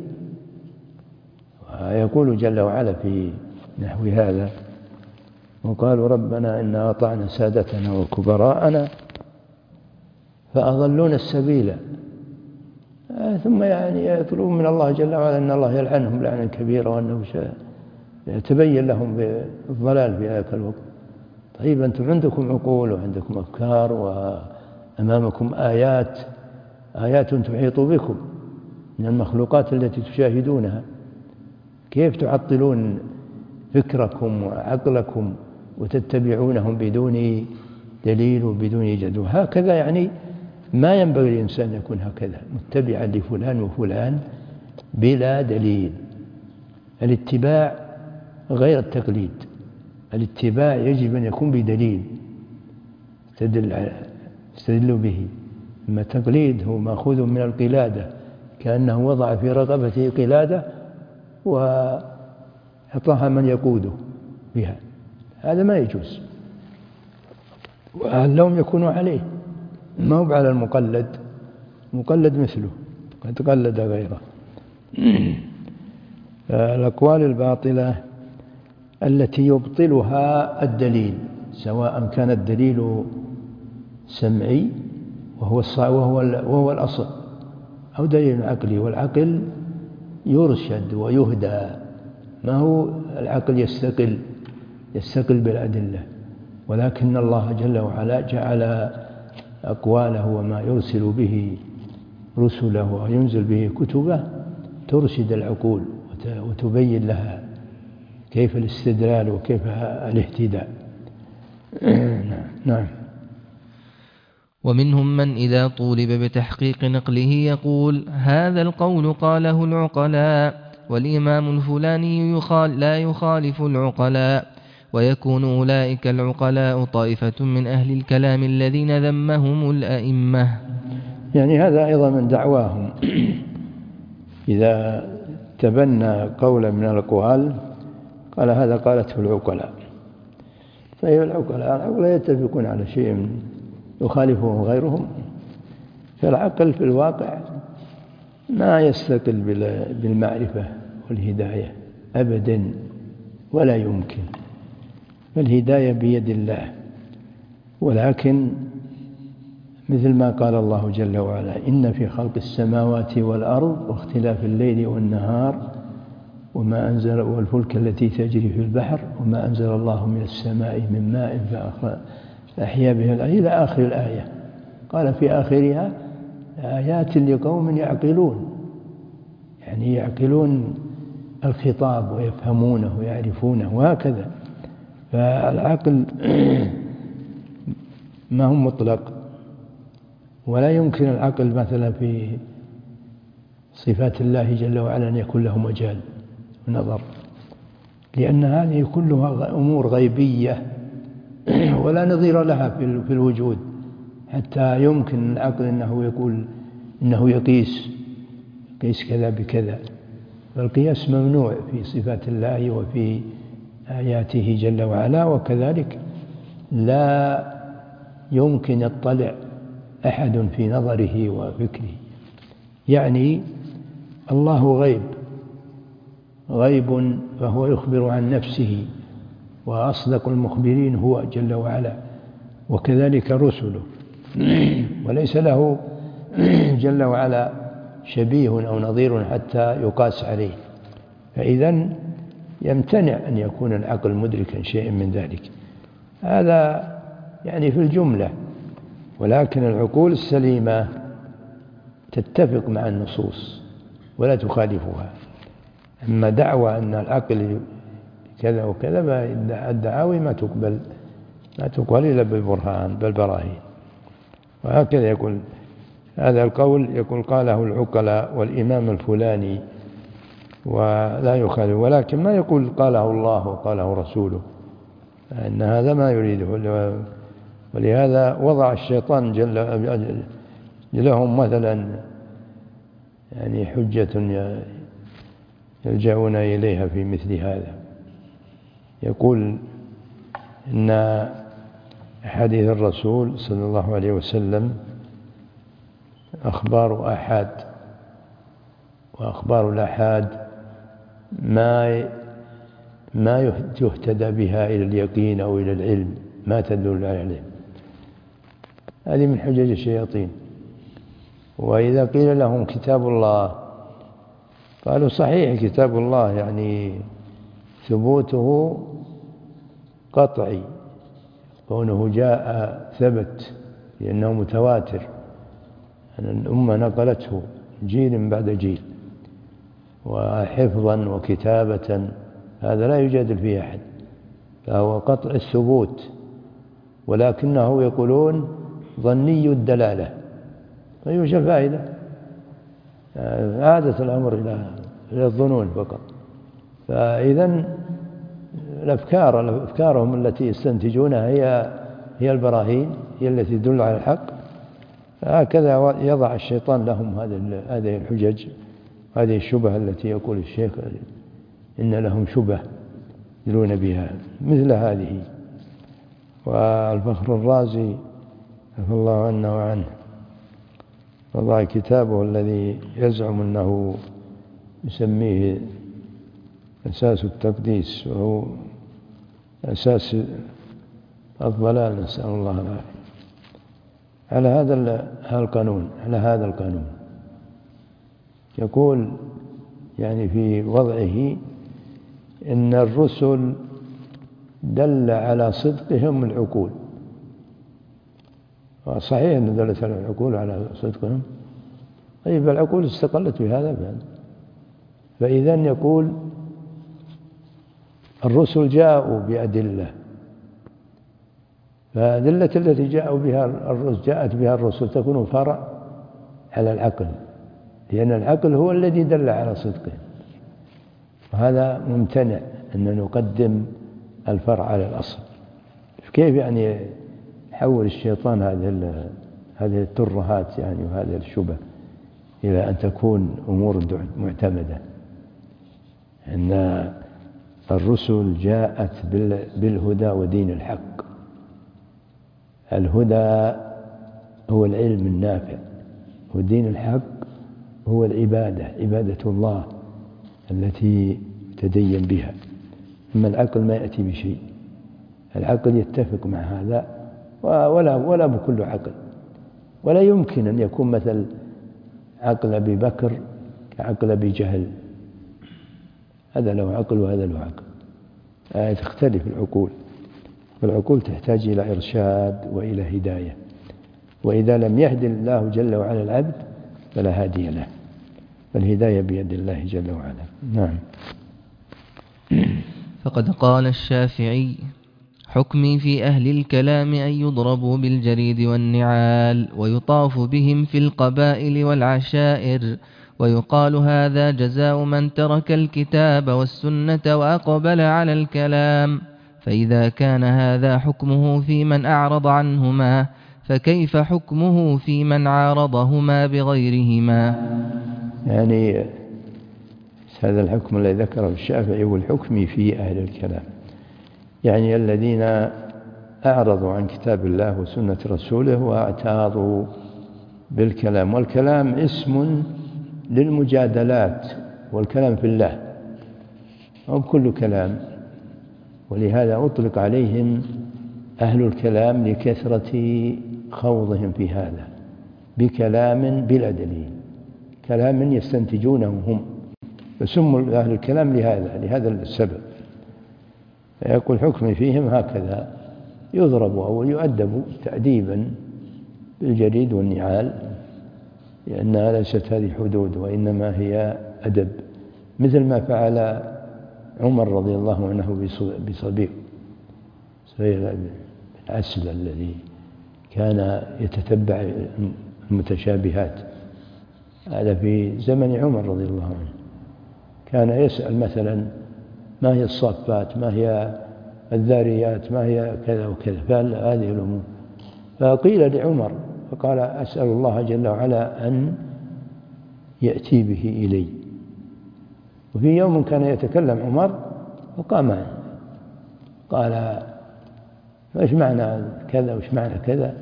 ويقول جل وعلا في نحو هذا وقالوا ربنا إنا أطعنا سادتنا وكبراءنا فأضلونا السبيل، ثم يطلبون من الله جل وعلا أن الله يلعنهم لعنا كبيرا وأنه يتبين لهم بالضلال في ذلك الوقت. طيب أنتم عندكم عقول وعندكم أفكار وأمامكم آيات تحيط بكم من المخلوقات التي تشاهدونها، كيف تعطلون فكركم وعقلكم وتتبعونهم بدون دليل وبدون جدوى؟ هكذا ما ينبغي الإنسان أن يكون هكذا متبعا لفلان وفلان بلا دليل. الاتباع غير التقليد، الاتباع يجب أن يكون بدليل يستدل به. أما التقليد هو مأخوذ من القلادة، كأنه وضع في رقبته قلادة وأعطاها من يقوده بها، هذا ما يجوز. واللوم يكون عليه ما هو على المقلد مثله قد قلد غيره. الأقوال الباطلة التي يبطلها الدليل، سواء كان الدليل سمعي وهو الأصل، أو دليل عقلي، والعقل يرشد ويهدى، ما هو العقل يستقل بالأدلة. ولكن الله جل وعلا جعل أقواله وما يرسل به رسله وينزل به كتبه ترشد العقول وتبين لها كيف الاستدلال وكيف الاهتداء. نعم. ومنهم من إذا طولب بتحقيق نقله يقول هذا القول قاله العقلاء، والإمام الفلاني لا يخالف العقلاء، ويكون أولئك العقلاء طائفة من أهل الكلام الذين ذمهم الأئمة. هذا أيضا من دعواهم، إذا تبنى قولا من الأقوال قال هذا قالته العقلاء. طيب العقلاء يتفقون على شيء يخالفهم غيرهم، فالعقل في الواقع ما يستقل بالمعرفة والهداية أبدا ولا يمكن، فالهداية بيد الله. ولكن مثل ما قال الله جل وعلا إن في خلق السماوات والأرض واختلاف الليل والنهار وما أنزل والفلك التي تجري في البحر وما أنزل الله من السماء من ماء فأحيا به الأرض إلى آخر الآية. قال في آخرها آيات لقوم يعقلون، يعقلون الخطاب ويفهمونه ويعرفونه وهكذا. فالعقل ما هو مطلق، ولا يمكن العقل مثلا في صفات الله جل وعلا أن يكون له مجال ونظر، لأن هذه كلها أمور غيبية ولا نظير لها في الوجود، حتى يمكن العقل أنه يقول إنه يقيس كذا بكذا. فالقياس ممنوع في صفات الله وفي آياته جل وعلا، وكذلك لا يمكن يطلع أحد في نظره وفكره. يعني الله غيب فهو يخبر عن نفسه، وأصدق المخبرين هو جل وعلا، وكذلك رسله، وليس له جل وعلا شبيه أو نظير حتى يقاس عليه. فإذا يمتنع أن يكون العقل مدركا شيئا من ذلك. هذا يعني في الجملة، ولكن العقول السليمة تتفق مع النصوص ولا تخالفها. أما دعوى أن العقل كذا وكذا، فالدعاوي ما تقبل إلا بالبراهين. وهكذا يقول هذا القول، يقول قاله العقلاء والإمام الفلاني ولا يخالف، ولكن ما يقول قاله الله وقاله رسوله، إن هذا ما يريده. ولهذا وضع الشيطان جل لهم مثلا يعني حجة يلجأون إليها في مثل هذا. يقول إن حديث الرسول صلى الله عليه وسلم أخبار آحاد، وأخبار الآحاد ما يهتدى بها إلى اليقين أو إلى العلم، ما تدل على العلم. هذه من حجج الشياطين. وإذا قيل لهم كتاب الله قالوا صحيح كتاب الله يعني ثبوته قطعي، كونه جاء ثبت لأنه متواتر، أن الأمة نقلته جيل بعد جيل، وحفظا وكتابة، هذا لا يجادل فيه أحد، فهو قطع الثبوت. ولكنه يقولون ظني الدلالة، فيوجد فائدة. عادة الأمر إلى الظنون فقط. فإذا أفكارهم التي يستنتجونها هي البراهين، هي التي تدل على الحق. فهكذا يضع الشيطان لهم هذه الحجج، هذه الشبهة التي يقول الشيخ إن لهم شبه يدلون بها مثل هذه. والفخر الرازي عفى الله عنه وعنه وضع كتابه الذي يزعم أنه يسميه أساس التقديس، وهو أساس الضلال، نسأل الله العافية، على هذا القانون. يقول يعني في وضعه إن الرسل دل على صدقهم العقول. صحيح أن دلت على العقول على صدقهم، طيب العقول استقلت بهذا بعد. فإذا يقول الرسل جاءوا بأدلة، فأدلة التي جاءت بها الرسل تكون فرع على العقل، لأن العقل هو الذي دل على صدقه. وهذا ممتنع أن نقدم الفرع على الأصل. كيف يعني يحول الشيطان هذه الترهات يعني وهذه الشبه إلى أن تكون أمور معتمدة؟ أن الرسل جاءت بالهدى ودين الحق. الهدى هو العلم النافع، والدين الحق هو عبادة الله التي تدين بها. أما العقل ما يأتي بشيء. العقل يتفق مع هذا ولا بكل عقل، ولا يمكن أن يكون مثل عقل أبي بكر كعقل أبي جهل. هذا له عقل وهذا له عقل. تختلف العقول، والعقول تحتاج إلى إرشاد وإلى هداية، وإذا لم يهدي الله جل وعلا العبد فلا هادي له، فالهداية بيد الله جل وعلا. نعم. فقد قال الشافعي: حكمي في أهل الكلام أن يضربوا بالجريد والنعال، ويطاف بهم في القبائل والعشائر، ويقال هذا جزاء من ترك الكتاب والسنة وأقبل على الكلام. فإذا كان هذا حكمه في من أعرض عنهما، فكيف حكمه في من عارضهما بغيرهما؟ يعني هذا الحكم الذي ذكره الشافعي والحكم في أهل الكلام، يعني الذين أعرضوا عن كتاب الله وسنة رسوله واعتاضوا بالكلام، والكلام اسم للمجادلات، والكلام في الله أو كل كلام، ولهذا أطلق عليهم أهل الكلام لكثرة خوضهم في هذا بكلام بلا دليل، كلام يستنتجونه هم، فسموا أهل الكلام لهذا السبب. فيقول حكم فيهم هكذا: يضرب أو يؤدب تأديبا بالجريد والنعال، لأنها ليست هذه حدود وإنما هي أدب، مثل ما فعل عمر رضي الله عنه بصبيغ بن عسل الذي كان يتتبع المتشابهات. هذا في زمن عمر رضي الله عنه، كان يسأل مثلا: ما هي الصافات، ما هي الذاريات، ما هي كذا وكذا، هذه الأمور. فقيل لعمر فقال: أسأل الله جل وعلا أن يأتي به إلي. وفي يوم كان يتكلم عمر وقام قال: ايش معنى كذا وايش معنى كذا؟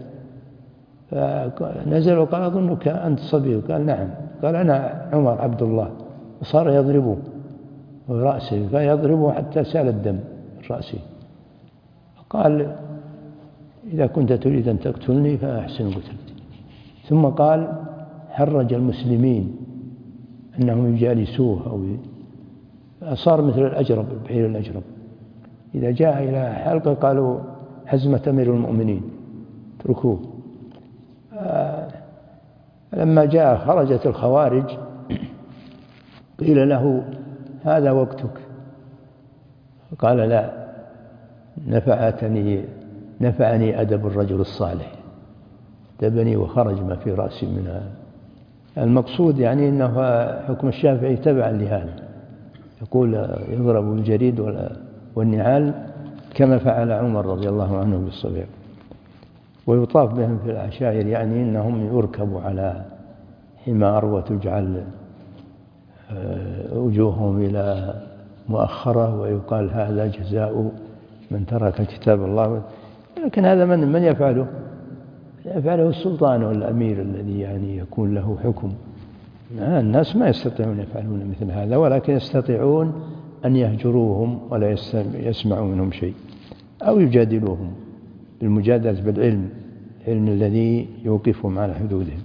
فنزل وقال: أظنك أنت صبي. قال: نعم. قال: أنا عمر عبد الله. وصار يضربه رأسه، فيضربه حتى سال الدم من رأسه. قال: إذا كنت تريد أن تقتلني فأحسن قتلتي. ثم قال: حرج المسلمين أنهم يجالسوه، أو صار مثل الأجرب، البعير الأجرب، إذا جاء إلى حلقة قالوا: حزمة أمير المؤمنين اتركوه. لما جاء خرجت الخوارج قيل له: هذا وقتك. قال: لا، نفعني أدب الرجل الصالح، أدبني وخرج ما في رأسي من هذا. المقصود يعني أنه حكم الشافعي تبعا لهذا، يقول يضرب بالجريد والنعال كما فعل عمر رضي الله عنه بالصبيغ. ويطاف بهم في العشائر، يعني أنهم يركبوا على حمار وتجعل وجوههم إلى مؤخرة، ويقال: هذا جزاء من ترك كتاب الله. لكن هذا من يفعله؟ يفعله السلطان والأمير الذي يعني يكون له حكم. الناس ما يستطيعون يفعلون مثل هذا، ولكن يستطيعون أن يهجروهم ولا يسمعوا منهم شيء، أو يجادلوهم بالمجادلة بالعلم، العلم الذي يوقفهم على حدودهم.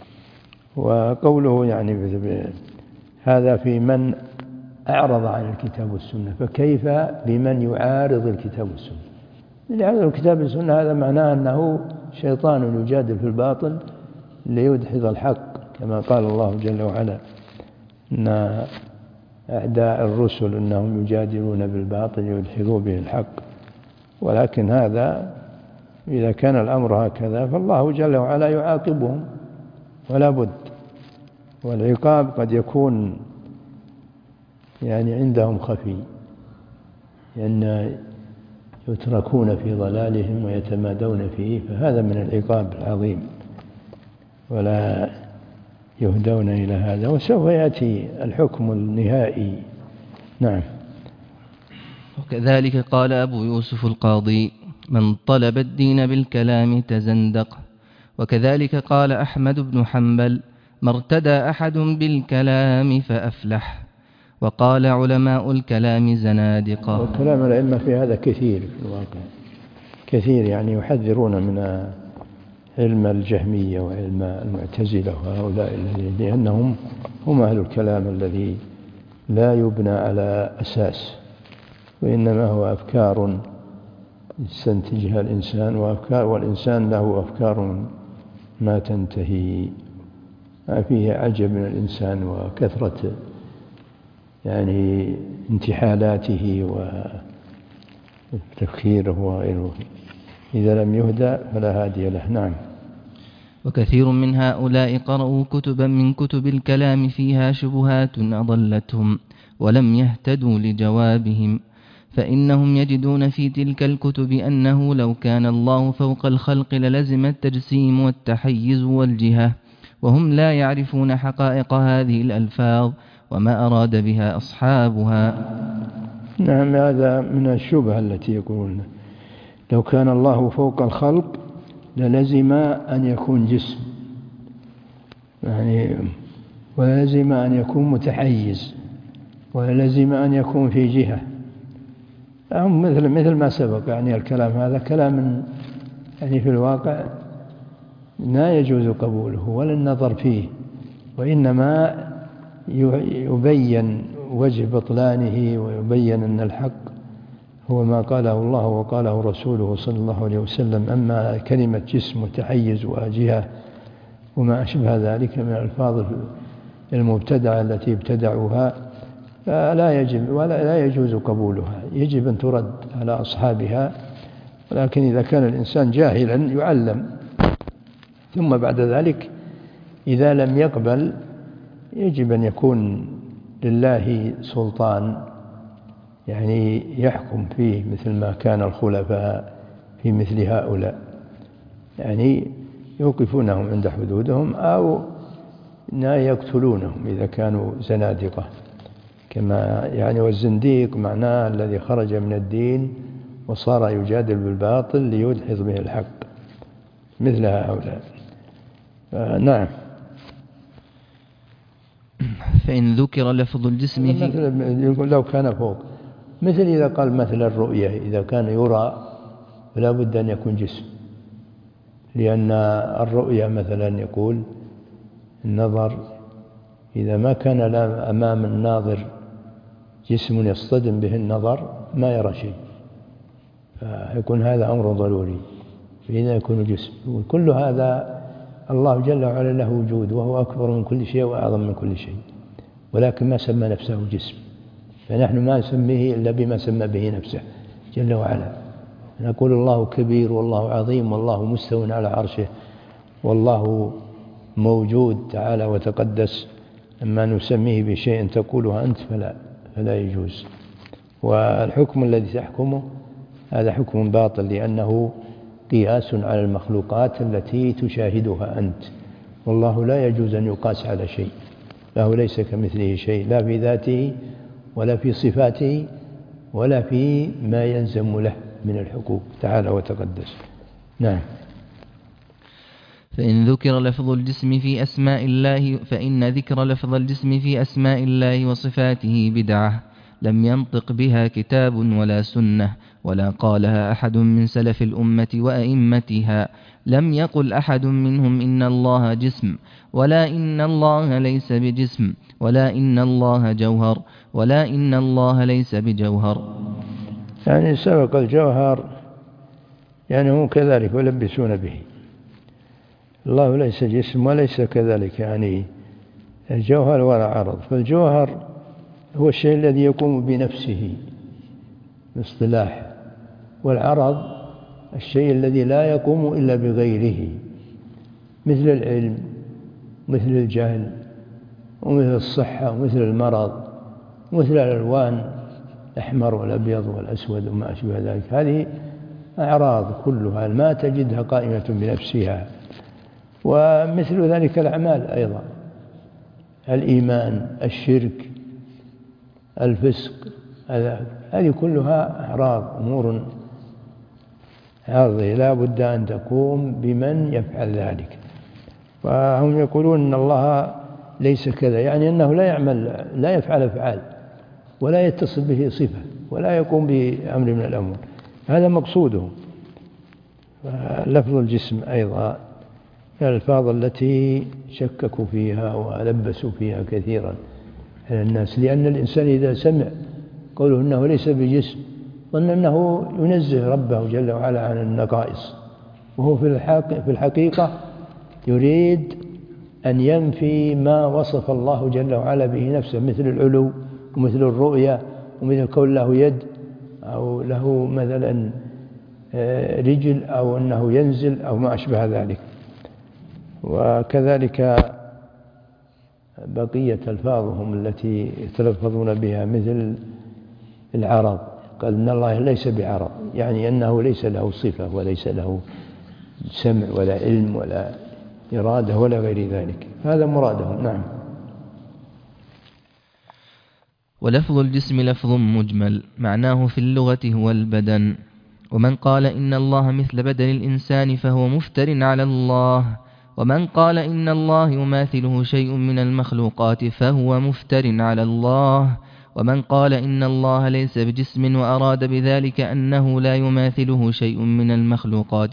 وقوله يعني هذا في من أعرض عن الكتاب والسنة، فكيف بمن يعارض الكتاب والسنة؟ اللي يعارض الكتاب والسنة هذا معناه أنه شيطان يجادل في الباطل ليدحض الحق، كما قال الله جل وعلا: إن أعداء الرسل إنهم يجادلون بالباطل يدحضوا به الحق. ولكن هذا إذا كان الأمر هكذا فالله جل وعلا يعاقبهم ولا بد، والعقاب قد يكون يعني عندهم خفي، لأن يتركون في ضلالهم ويتمادون فيه، فهذا من العقاب العظيم، ولا يهدون إلى هذا. وسوف يأتي الحكم النهائي. نعم. وكذلك قال أبو يوسف القاضي: من طلب الدين بالكلام تزندق. وكذلك قال أحمد بن حنبل: ما ارتدى أحد بالكلام فأفلح. وقال علماء الكلام زنادقة. وكلام الأئمة في هذا كثير في الواقع، كثير، يعني يحذرون من علم الجهمية وعلم المعتزلة وهؤلاء الذين، لأنهم هم أهل الكلام الذي لا يبنى على أساس، وإنما هو أفكار يستنتجها الإنسان، والإنسان له أفكار ما تنتهي، ما فيه عجب من الإنسان وكثرة يعني انتحالاته وتفكيره وغيره. إذا لم يهدى فلا هادي له. نعم. وكثير من هؤلاء قرأوا كتبا من كتب الكلام فيها شبهات أضلتهم ولم يهتدوا لجوابهم، فإنهم يجدون في تلك الكتب أنه لو كان الله فوق الخلق للزم التجسيم والتحيز والجهة، وهم لا يعرفون حقائق هذه الألفاظ وما أراد بها أصحابها. نعم، هذا من الشبهة التي يقولون لو كان الله فوق الخلق للزم أن يكون جسم، يعني ولزم أن يكون متحيز، ولزم أن يكون في جهة. مثل ما سبق، يعني الكلام هذا كلام يعني في الواقع لا يجوز قبوله ولا النظر فيه، وإنما يبين وجه بطلانه ويبين أن الحق هو ما قاله الله وقاله رسوله صلى الله عليه وسلم. أما كلمة جسم وتحيز وجهة وما أشبه ذلك من الألفاظ المبتدعة التي ابتدعوها فلا يجب ولا لا يجوز قبولها، يجب أن ترد على أصحابها. ولكن إذا كان الإنسان جاهلا يعلم، ثم بعد ذلك إذا لم يقبل يجب أن يكون لله سلطان، يعني يحكم فيه مثل ما كان الخلفاء في مثل هؤلاء، يعني يوقفونهم عند حدودهم أو لا يقتلونهم إذا كانوا زنادقة، كما يعني والزنديق معناه الذي خرج من الدين وصار يجادل بالباطل ليدحض به الحق، مثل هؤلاء. نعم. فإن ذكر لفظ الجسم يقول لو كان فوق، مثل إذا قال مثل الرؤية إذا كان يرى فلا بد أن يكون جسم، لأن الرؤية مثلا يقول النظر إذا ما كان أمام الناظر جسم يصطدم به النظر ما يرى شيء، فيكون هذا أمر ضروري، فإذا يكون جسم. وكل هذا الله جل وعلا له وجود وهو أكبر من كل شيء وأعظم من كل شيء، ولكن ما سمى نفسه جسم، فنحن ما نسميه إلا بما سمى به نفسه جل وعلا. نقول الله كبير والله عظيم والله مستو على عرشه والله موجود تعالى وتقدس، أما نسميه بشيء تقوله أنت فلا يجوز. والحكم الذي تحكمه هذا حكم باطل، لأنه قياس على المخلوقات التي تشاهدها أنت، والله لا يجوز أن يقاس على شيء، له ليس كمثله شيء، لا في ذاته ولا في صفاته ولا في ما يلزم له من الحقوق تعالى وتقدس. نعم. فإن ذكر لفظ الجسم في أسماء الله فإن ذكر لفظ الجسم في أسماء الله وصفاته بدعة لم ينطق بها كتاب ولا سنة، ولا قالها أحد من سلف الأمة وأئمتها. لم يقل أحد منهم إن الله جسم، ولا إن الله ليس بجسم، ولا إن الله جوهر، ولا إن الله ليس بجوهر. يعني سبق الجوهر يعني هم كذلك يلبسون به، الله ليس جسم وليس كذلك يعني الجوهر ولا عرض. فالجوهر هو الشيء الذي يقوم بنفسه باصطلاح، والعرض الشيء الذي لا يقوم إلا بغيره، مثل العلم مثل الجهل ومثل الصحة ومثل المرض ومثل الألوان الأحمر والأبيض والأسود وما أشبه ذلك. هذه أعراض كلها ما تجدها قائمة بنفسها. ومثل ذلك الأعمال أيضا، الإيمان الشرك الفسق، هذه كلها أعراض أمور عارضة لا بد أن تقوم بمن يفعل ذلك. وهم يقولون أن الله ليس كذا، يعني أنه لا يفعل أفعال ولا يتصل به صفة ولا يقوم بأمر من الأمور، هذا مقصوده. لفظ الجسم أيضا الألفاظ التي شككوا فيها ولبسوا فيها كثيرا على الناس، لأن الإنسان إذا سمع قوله أنه ليس بجسم ظن أنه ينزه ربه جل وعلا عن النقائص، وهو في الحقيقة يريد أن ينفي ما وصف الله جل وعلا به نفسه، مثل العلو ومثل الرؤية ومثل كون له يد أو له مثلا رجل أو أنه ينزل أو ما أشبه ذلك. وكذلك بقية ألفاظهم التي يتلفظون بها مثل العرض، قال إن الله ليس بعرض، يعني أنه ليس له صفة وليس له سمع ولا علم ولا إرادة ولا غير ذلك، هذا مرادهم. نعم. ولفظ الجسم لفظ مجمل، معناه في اللغة هو البدن. ومن قال إن الله مثل بدن الإنسان فهو مفتر على الله، ومن قال إن الله يماثله شيء من المخلوقات فهو مفتر على الله، ومن قال إن الله ليس بجسم وأراد بذلك أنه لا يماثله شيء من المخلوقات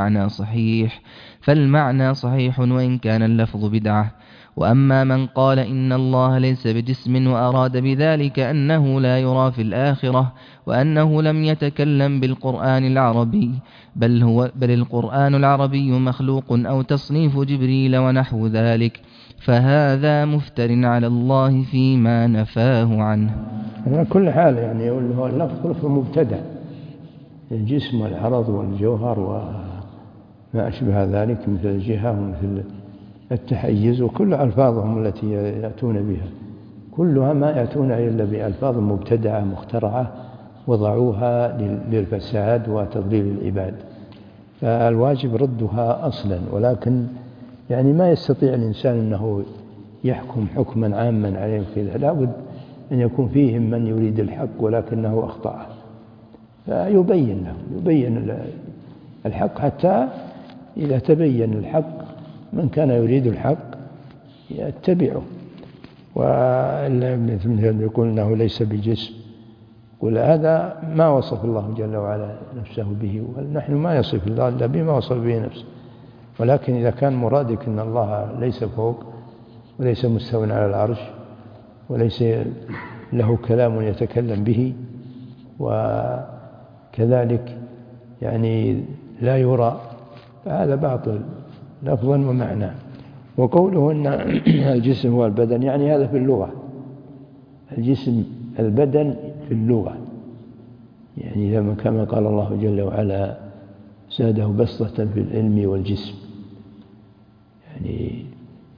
فالمعنى صحيح وإن كان اللفظ بدعة. وأما من قال إن الله ليس بجسم وأراد بذلك أنه لا يرى في الآخرة وأنه لم يتكلم بالقرآن العربي بل القرآن العربي مخلوق أو تصنيف جبريل ونحو ذلك، فهذا مفتر على الله فيما نفاه عنه. على كل حال يعني هو اللفظ مبتدع، الجسم والعرض والجوهر وما أشبه ذلك مثل الجهة ومثل التحيز وكل ألفاظهم التي يأتون بها كلها ما يأتون إلا بألفاظ مبتدعة مخترعة وضعوها للفساد وتضليل العباد، فالواجب ردها أصلا. ولكن يعني ما يستطيع الإنسان أنه يحكم حكما عاما عليه كذا، لابد أن يكون فيهم من يريد الحق ولكنه أخطأ، فيبين له يبين الحق، حتى إذا تبين الحق من كان يريد الحق يتبعه. ومثل يقول أنه ليس بجسم، قل هذا ما وصف الله جل وعلا نفسه به، ونحن ما يصف الله إلا بما وصف به نفسه. ولكن إذا كان مرادك أن الله ليس فوق وليس مستوى على العرش وليس له كلام يتكلم به وكذلك يعني لا يرى، فهذا باطل لفظا ومعنى. وقوله أن الجسم هو البدن يعني هذا في اللغة، الجسم البدن في اللغة، يعني كما قال الله جل وعلا زاده بسطة في العلم والجسم، يعني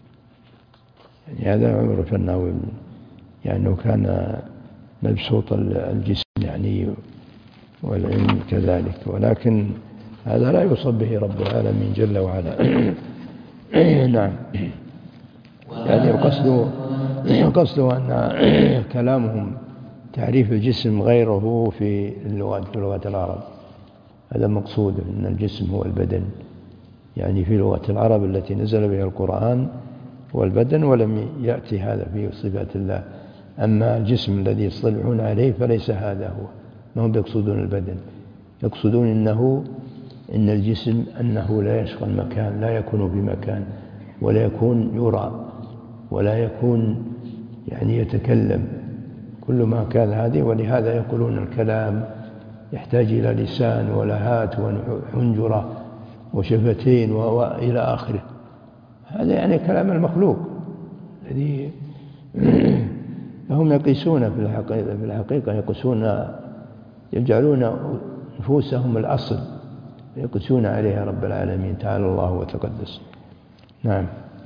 هذا عرف أنه يعني كان مبسوط الجسم يعني والعلم كذلك، ولكن هذا لا يوصف به رب العالمين جل وعلا. نعم. يعني قصده أن كلامهم تعريف الجسم غيره في لغة العرب، هذا مقصود، أن الجسم هو البدن، يعني في لغة العرب التي نزل بها القرآن والبدن، ولم يأتي هذا في صفات الله. أما الجسم الذي يصطلحون عليه فليس هذا هو، ما هم يقصدون البدن، يقصدون إن الجسم أنه لا يشغل المكان، لا يكون بمكان ولا يكون يرى ولا يكون يعني يتكلم، كل ما كان هذه. ولهذا يقولون الكلام يحتاج إلى لسان ولهات وحنجرة وشفتين وإلى آخره، هذا يعني كلام المخلوق الذي هم يقيسون في الحقيقة يقيسون، يجعلون نفوسهم الأصل يقيسون عليها رب العالمين تعالى الله وتقدس. نعم.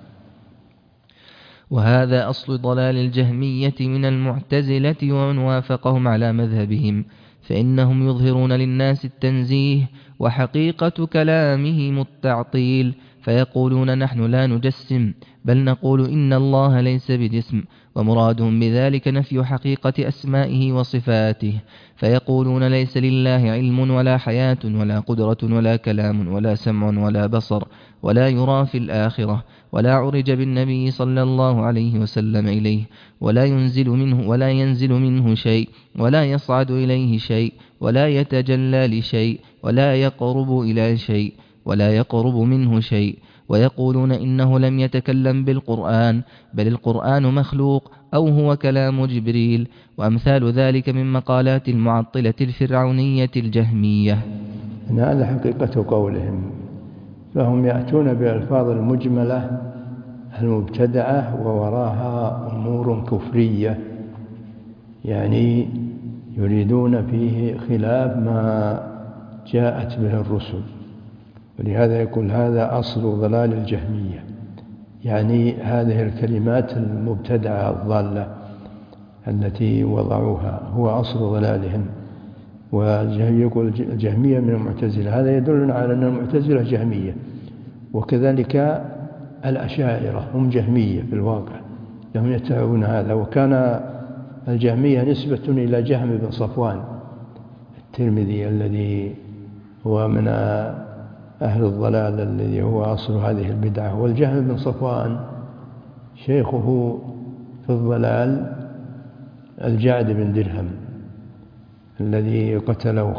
وهذا أصل ضلال الجهمية من المعتزلة ومن وافقهم على مذهبهم، فإنهم يظهرون للناس التنزيه وحقيقة كلامهم التعطيل، فيقولون نحن لا نجسم بل نقول إن الله ليس بجسم، ومرادهم بذلك نفي حقيقة أسمائه وصفاته، فيقولون ليس لله علم ولا حياة ولا قدرة ولا كلام ولا سمع ولا بصر ولا يرى في الآخرة ولا عرج بالنبي صلى الله عليه وسلم إليه ولا ينزل منه شيء ولا يصعد إليه شيء ولا يتجلى لشيء ولا يقرب إلى شيء ولا يقرب منه شيء، ويقولون إنه لم يتكلم بالقرآن بل القرآن مخلوق أو هو كلام جبريل، وأمثال ذلك من مقالات المعطلة الفرعونية الجهمية. إن هذا حقيقة قولهم، فهم يأتون بألفاظ المجملة المبتدعة ووراها أمور كفرية، يعني يريدون فيه خلاف ما جاءت به الرسل، ولهذا يقول هذا أصل ضلال الجهمية، يعني هذه الكلمات المبتدعة الضالة التي وضعوها هو أصل ضلالهم. ويقول الجهمية من المعتزلة، هذا يدلنا على أن المعتزلة جهمية، وكذلك الأشاعرة هم جهمية في الواقع، لهم يتبعون هذا. وكان الجهمية نسبة إلى جهم بن صفوان الترمذي الذي هو من أهل الضلال الذي هو أصل هذه البدعة. والجهم بن صفوان شيخه في الضلال الجعد بن درهم الذي قتله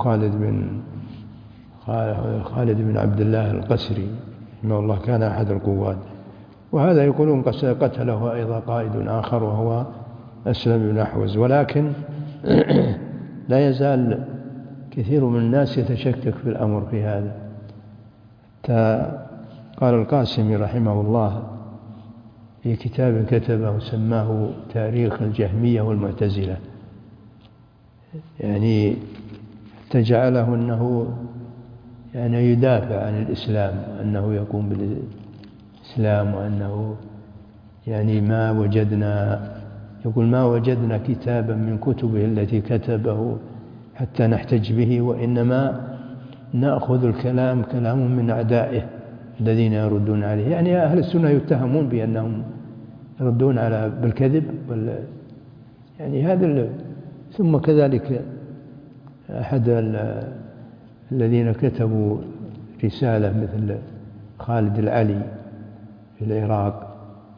خالد بن عبد الله القسري إنه الله، كان أحد القواد. وهذا يقولون قتله أيضا قائد آخر وهو أسلم بن أحوز. ولكن لا يزال كثير من الناس يتشكك في الأمر في هذا. قال القاسمي رحمه الله في كتاب كتبه سماه تاريخ الجهمية والمعتزلة، يعني تجعله أنه يعني يدافع عن الإسلام، أنه يقوم بالإسلام، وأنه يعني يقول ما وجدنا كتابا من كتبه التي كتبه حتى نحتج به، وإنما نأخذ كلامه من أعدائه الذين يردون عليه. يعني أهل السنة يتهمون بأنهم يردون بالكذب يعني هذا. ثم كذلك أحد الذين كتبوا رسالة مثل خالد العلي في العراق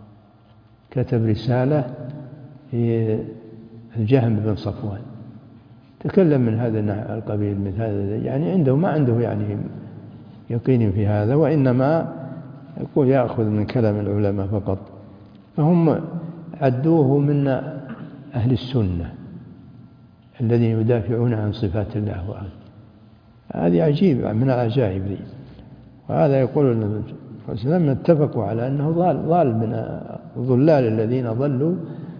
كتب رسالة في الجهم بن صفوان، تكلم من هذا القبيل، من هذا يعني ما عنده يعني يقين في هذا، وإنما يقول يأخذ من كلام العلماء فقط. فهم عدوه من أهل السنة الذين يدافعون عن صفات الله وعلا. هذه عجيبة من العجائب ذي. وهذا يقول الإسلام اتفقوا على أنه ضال من الضلال الذين ضلوا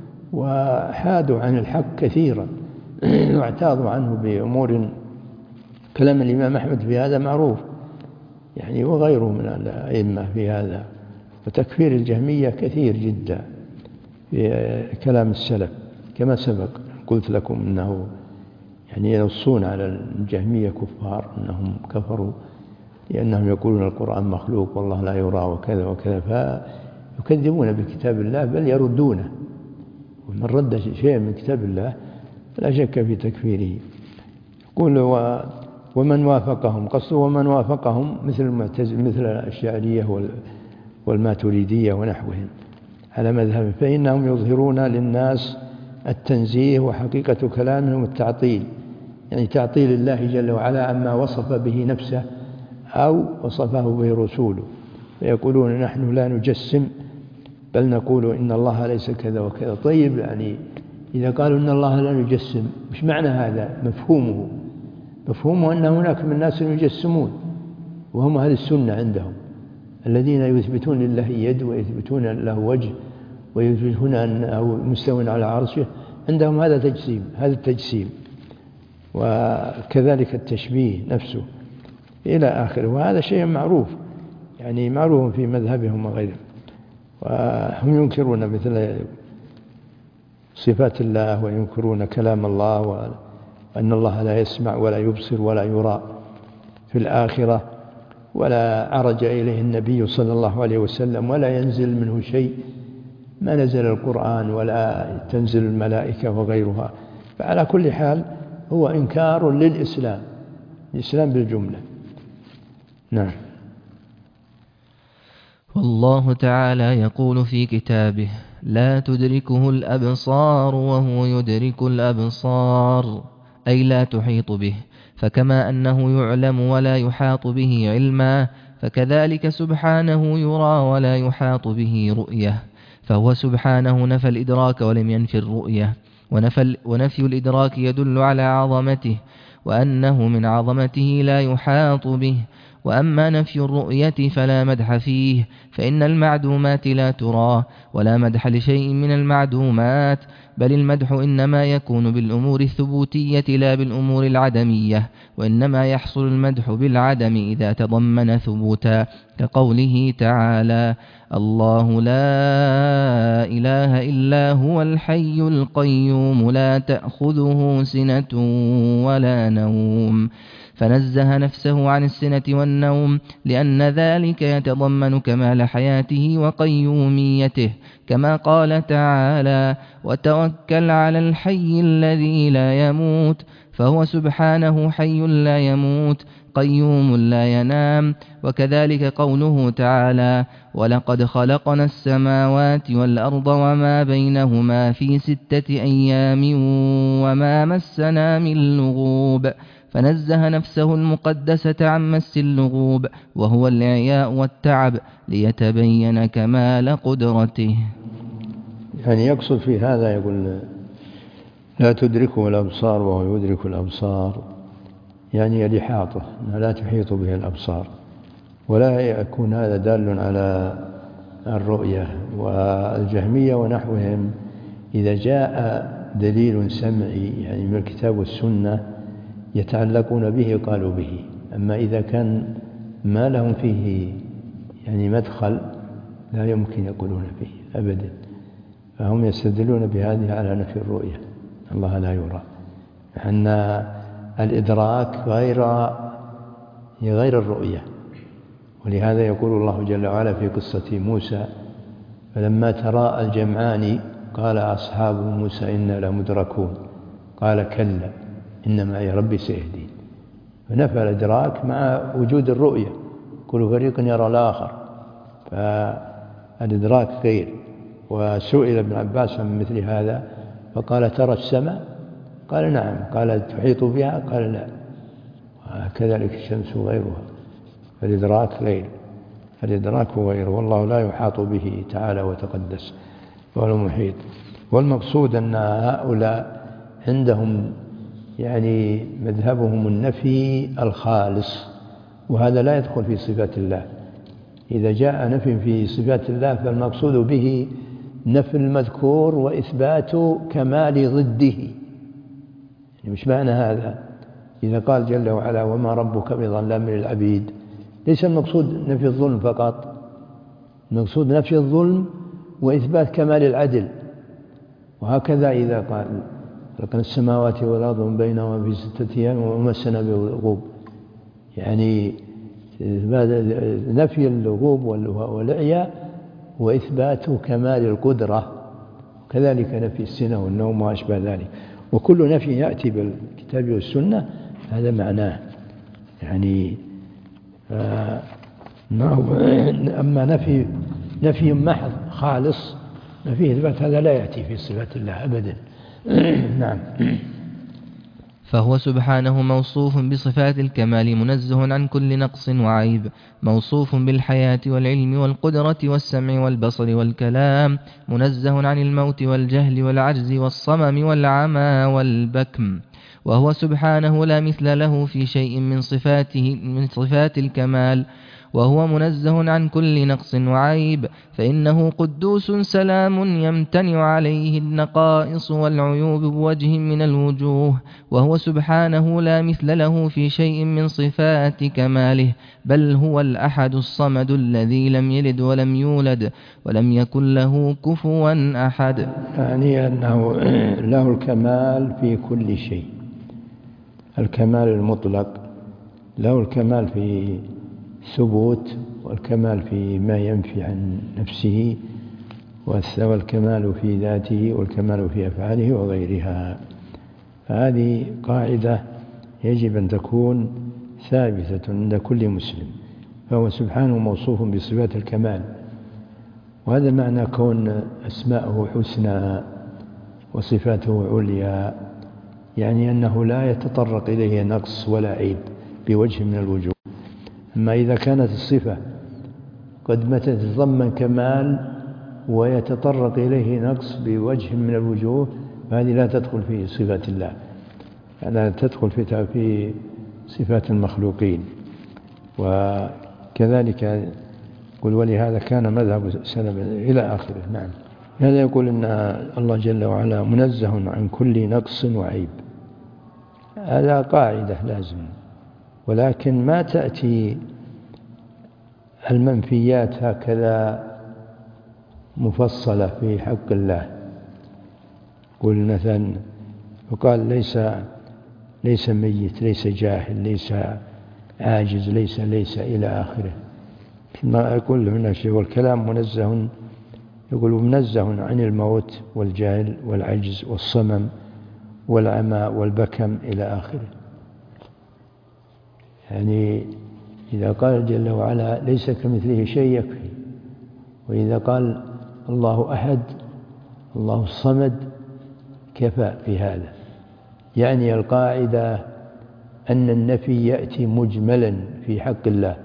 وحادوا عن الحق كثيرا واعتاضوا عنه بأمور. كلام الإمام أحمد في هذا معروف يعني، وغيره من الأئمة في هذا. وتكفير الجهمية كثير جدا في كلام السلف كما سبق قلت لكم أنه يعني ينصون على الجهمية كفار، أنهم كفروا لأنهم يقولون القرآن مخلوق والله لا يرى وكذا وكذا، فيكذبون بكتاب الله بل يردونه. ومن رد شيئا من كتاب الله لا شك في تكفيره. يقول ومن وافقهم، قصده ومن وافقهم مثل الأشعرية والماتريدية ونحوهم على مذهب، فإنهم يظهرون للناس التنزيه وحقيقة كلامهم التعطيل، يعني تعطيل الله جل وعلا عما وصف به نفسه أو وصفه به رسوله. فيقولون نحن لا نجسم بل نقول إن الله ليس كذا وكذا. طيب يعني إذا قالوا إن الله لا نجسم مش معنى هذا؟ مفهومه أن هناك من الناس يجسمون، وهم أهل السنة عندهم الذين يثبتون لله يد ويثبتون له وجه ويثبتون أنه مستوى على عرشه، عندهم هذا التجسيم وكذلك التشبيه نفسه إلى آخره. وهذا شيء معروف يعني معروف في مذهبهم وغيرهم. وهم ينكرون مثل صفات الله وينكرون كلام الله، وأن الله لا يسمع ولا يبصر ولا يرى في الآخرة، ولا عرج إليه النبي صلى الله عليه وسلم ولا ينزل منه شيء، ما نزل القرآن ولا تنزل الملائكة وغيرها. فعلى كل حال هو إنكار للإسلام، الإسلام بالجملة. نعم. والله تعالى يقول في كتابه لا تدركه الأبصار وهو يدرك الأبصار، أي لا تحيط به. فكما أنه يعلم ولا يحاط به علما، فكذلك سبحانه يرى ولا يحاط به رؤية. فهو سبحانه نفى الإدراك ولم ينفي الرؤية، ونفي الإدراك يدل على عظمته وأنه من عظمته لا يحاط به، وأما نفي الرؤية فلا مدح فيه، فإن المعدومات لا تراه، ولا مدح لشيء من المعدومات، بل المدح إنما يكون بالأمور الثبوتية لا بالأمور العدمية، وإنما يحصل المدح بالعدم إذا تضمن ثبوتا، كقوله تعالى: الله لا إله إلا هو الحي القيوم لا تأخذه سنة ولا نوم، فنزه نفسه عن السنة والنوم، لأن ذلك يتضمن كمال حياته وقيوميته، كما قال تعالى: وتوكل على الحي الذي لا يموت، فهو سبحانه حي لا يموت قيوم لا ينام. وكذلك قوله تعالى: ولقد خلقنا السماوات والأرض وما بينهما في 6 أيام وما مسنا من لغوب، فنزه نفسه المقدسة عن مس اللغوب، وهو الإعياء والتعب، ليتبين كمال قدرته. يعني يقصد في هذا، يقول لا تدركه الأبصار وهو يدرك الأبصار، يعني الإحاطة، لا تحيط به الأبصار، ولا يكون هذا دال على الرؤية. والجهمية ونحوهم إذا جاء دليل سمعي يعني من الكتاب والسنة يتعلقون به قالوا به، أما إذا كان ما لهم فيه يعني مدخل لا يمكن يقولون فيه أبدا، فهم يستدلون بهذه على نفي الرؤية، الله لا يرى، أن الإدراك غير الرؤية. ولهذا يقول الله جل وعلا في قصة موسى: فلما تراءى الجمعان قال أصحاب موسى إنا لمدركون، قال كلا إن معي ربي سيهدين. فنفى الإدراك مع وجود الرؤية، كل فريق يرى الآخر، فالإدراك غير. وسئل ابن عباس عن مثل هذا فقال: ترى السماء؟ قال: نعم. قال: تحيط بها؟ قال: لا. وكذلك الشمس غيرها، فالإدراك غير، الإدراك غير، والله لا يحاط به تعالى وتقدس، وهو المحيط. والمقصود أن هؤلاء عندهم يعني مذهبهم النفي الخالص، وهذا لا يدخل في صفات الله. إذا جاء نفي في صفات الله فالمقصود به نفي المذكور وإثبات كمال ضده. يعني مش معنى هذا إذا قال جل وعلا: وما ربك بظلام للعبيد، ليس المقصود نفي الظلم فقط، المقصود نفي الظلم وإثبات كمال العدل. وهكذا إذا قال: خلقنا السماوات والأرض وما بينهما في 6 أيام وما مسنا بلغوب، يعني نفي اللغوب والإعياء وإثبات كمال القدرة، وكذلك نفي السنة والنوم وأشبه ذلك. وكل نفي يأتي بالكتاب والسنة هذا معناه، يعني أما نفي محض خالص، نفي إثبات، هذا لا يأتي في صفات الله أبدا. نعم. فهو سبحانه موصوف بصفات الكمال منزه عن كل نقص وعيب، موصوف بالحياة والعلم والقدرة والسمع والبصر والكلام، منزه عن الموت والجهل والعجز والصمم والعمى والبكم، وهو سبحانه لا مثل له في شيء من صفات الكمال، وهو منزه عن كل نقص وعيب، فإنه قدوس سلام يمتنع عليه النقائص والعيوب بوجه من الوجوه، وهو سبحانه لا مثل له في شيء من صفات كماله، بل هو الأحد الصمد الذي لم يلد ولم يولد ولم يكن له كفوا أحد. يعني أنه له الكمال في كل شيء، الكمال المطلق، له الكمال في ثبوت، والكمال في ما ينفي عن نفسه، والكمال في ذاته، والكمال في أفعاله وغيرها. هذه قاعدة يجب أن تكون ثابتة عند كل مسلم، فهو سبحانه موصوف بصفات الكمال، وهذا معنى كون أسماءه حسنى وصفاته عليا، يعني أنه لا يتطرق إليه نقص ولا عيب بوجه من الوجوه. أما إذا كانت الصفة قد تتضمن كمال ويتطرق إليه نقص بوجه من الوجوه، فهذه لا تدخل في صفات الله، لا تدخل في صفات المخلوقين. وكذلك يقول ولهذا كان مذهب السلف إلى آخره. نعم. هذا يقول إن الله جل وعلا منزه عن كل نقص وعيب، هذا قاعدة لازم، ولكن ما تأتي المنفيات هكذا مفصلة في حق الله. قل مثلا يقال ليس ميت، ليس جاهل، ليس عاجز، ليس إلى آخره. ما يقول هنا شيء، والكلام منزه، يقول منزه عن الموت والجهل والعجز والصمم والعمى والبكم إلى آخره. يعني إذا قال جل وعلا ليس كمثله شيء يكفي، وإذا قال الله أحد الله الصمد كفى في هذا. يعني القاعدة أن النفي يأتي مجملا في حق الله،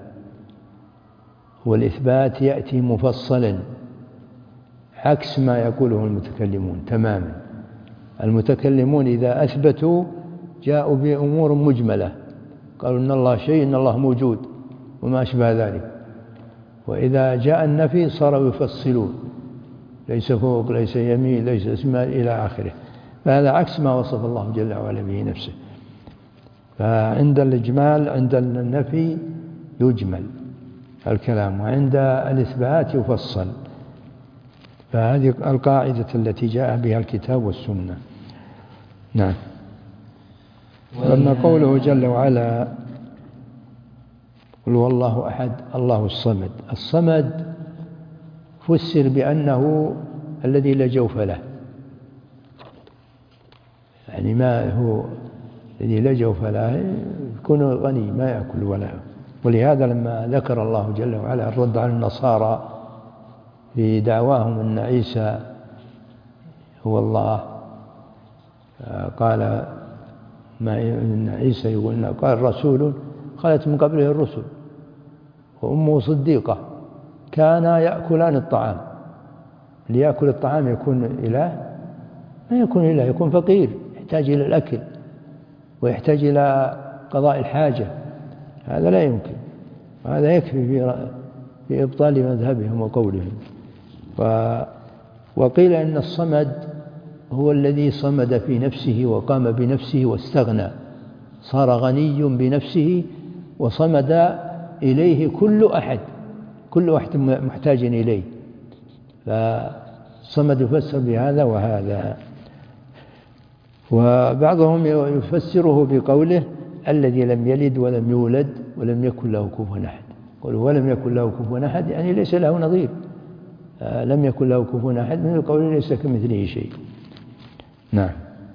والإثبات يأتي مفصلا، عكس ما يقوله المتكلمون تماما. المتكلمون إذا أثبتوا جاءوا بأمور مجملة، قالوا إن الله شيء، إن الله موجود وما أشبه ذلك. وإذا جاء النفي صاروا يفصلون، ليس فوق، ليس يمين، ليس اسماء إلى آخره. فهذا عكس ما وصف الله جل وعلا به نفسه. فعند الإجمال، عند النفي يجمل الكلام، وعند الإثبات يفصل. فهذه القاعدة التي جاء بها الكتاب والسنة. نعم. وأما قوله جل وعلا قل هو الله أحد الله الصمد، الصمد فسر بأنه الذي لا جوف له، يعني ما هو الذي لا جوف له، يكون غني ما يأكل ولا. ولهذا لما ذكر الله جل وعلا الرد على النصارى في دعواهم أن عيسى هو الله، قال ما إن عيسى يقول، قال رسول خلت من قبله الرسل وأمه صديقة كانا يأكلان الطعام. ليأكل الطعام يكون إله؟ ما يكون إله، يكون فقير يحتاج إلى الأكل ويحتاج إلى قضاء الحاجة، هذا لا يمكن. هذا يكفي في إبطال مذهبهم وقولهم. وقيل إن الصمد هو الذي صمد في نفسه وقام بنفسه واستغنى، صار غني بنفسه وصمد إليه كل واحد محتاج إليه. فالصمد يفسر بهذا وهذا. وبعضهم يفسره بقوله الذي لم يلد ولم يولد ولم يكن له كفوا أحد. قالوا ولم يكن له كفوا أحد يعني ليس له نظير، لم يكن له كفوا أحد من القول ليس كمثله شيء. نعم.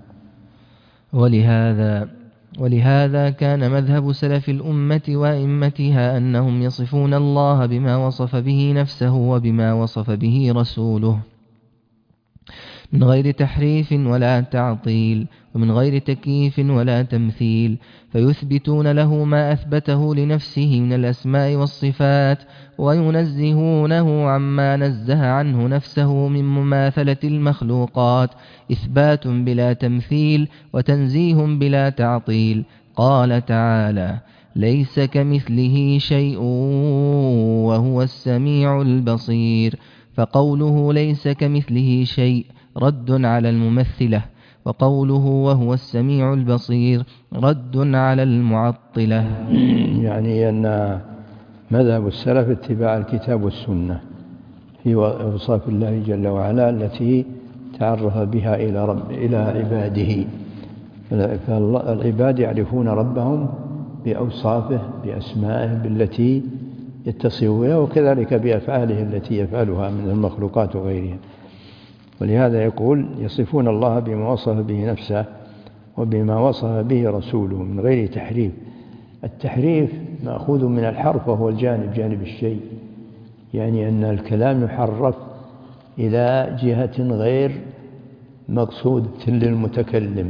ولهذا كان مذهب سلف الأمة وأئمتها أنهم يصفون الله بما وصف به نفسه وبما وصف به رسوله من غير تحريف ولا تعطيل، ومن غير تكييف ولا تمثيل، فيثبتون له ما أثبته لنفسه من الأسماء والصفات، وينزهونه عما نزه عنه نفسه من مماثلة المخلوقات، إثبات بلا تمثيل وتنزيه بلا تعطيل. قال تعالى: ليس كمثله شيء وهو السميع البصير. فقوله ليس كمثله شيء رد على الممثلة، وقوله وهو السميع البصير رد على المعطلة. يعني أن مذهب السلف اتباع الكتاب والسنة في أوصاف الله جل وعلا التي تعرف بها إلى عباده. فالعباد يعرفون ربهم بأوصافه بأسمائه بالتي يتصف بها، وكذلك بأفعاله التي يفعلها من المخلوقات وغيرها. ولهذا يقول يصفون الله بما وصف به نفسه وبما وصف به رسوله من غير تحريف. التحريف مأخوذ من الحرف وهو جانب الشيء، يعني أن الكلام يحرف إلى جهة غير مقصودة للمتكلم.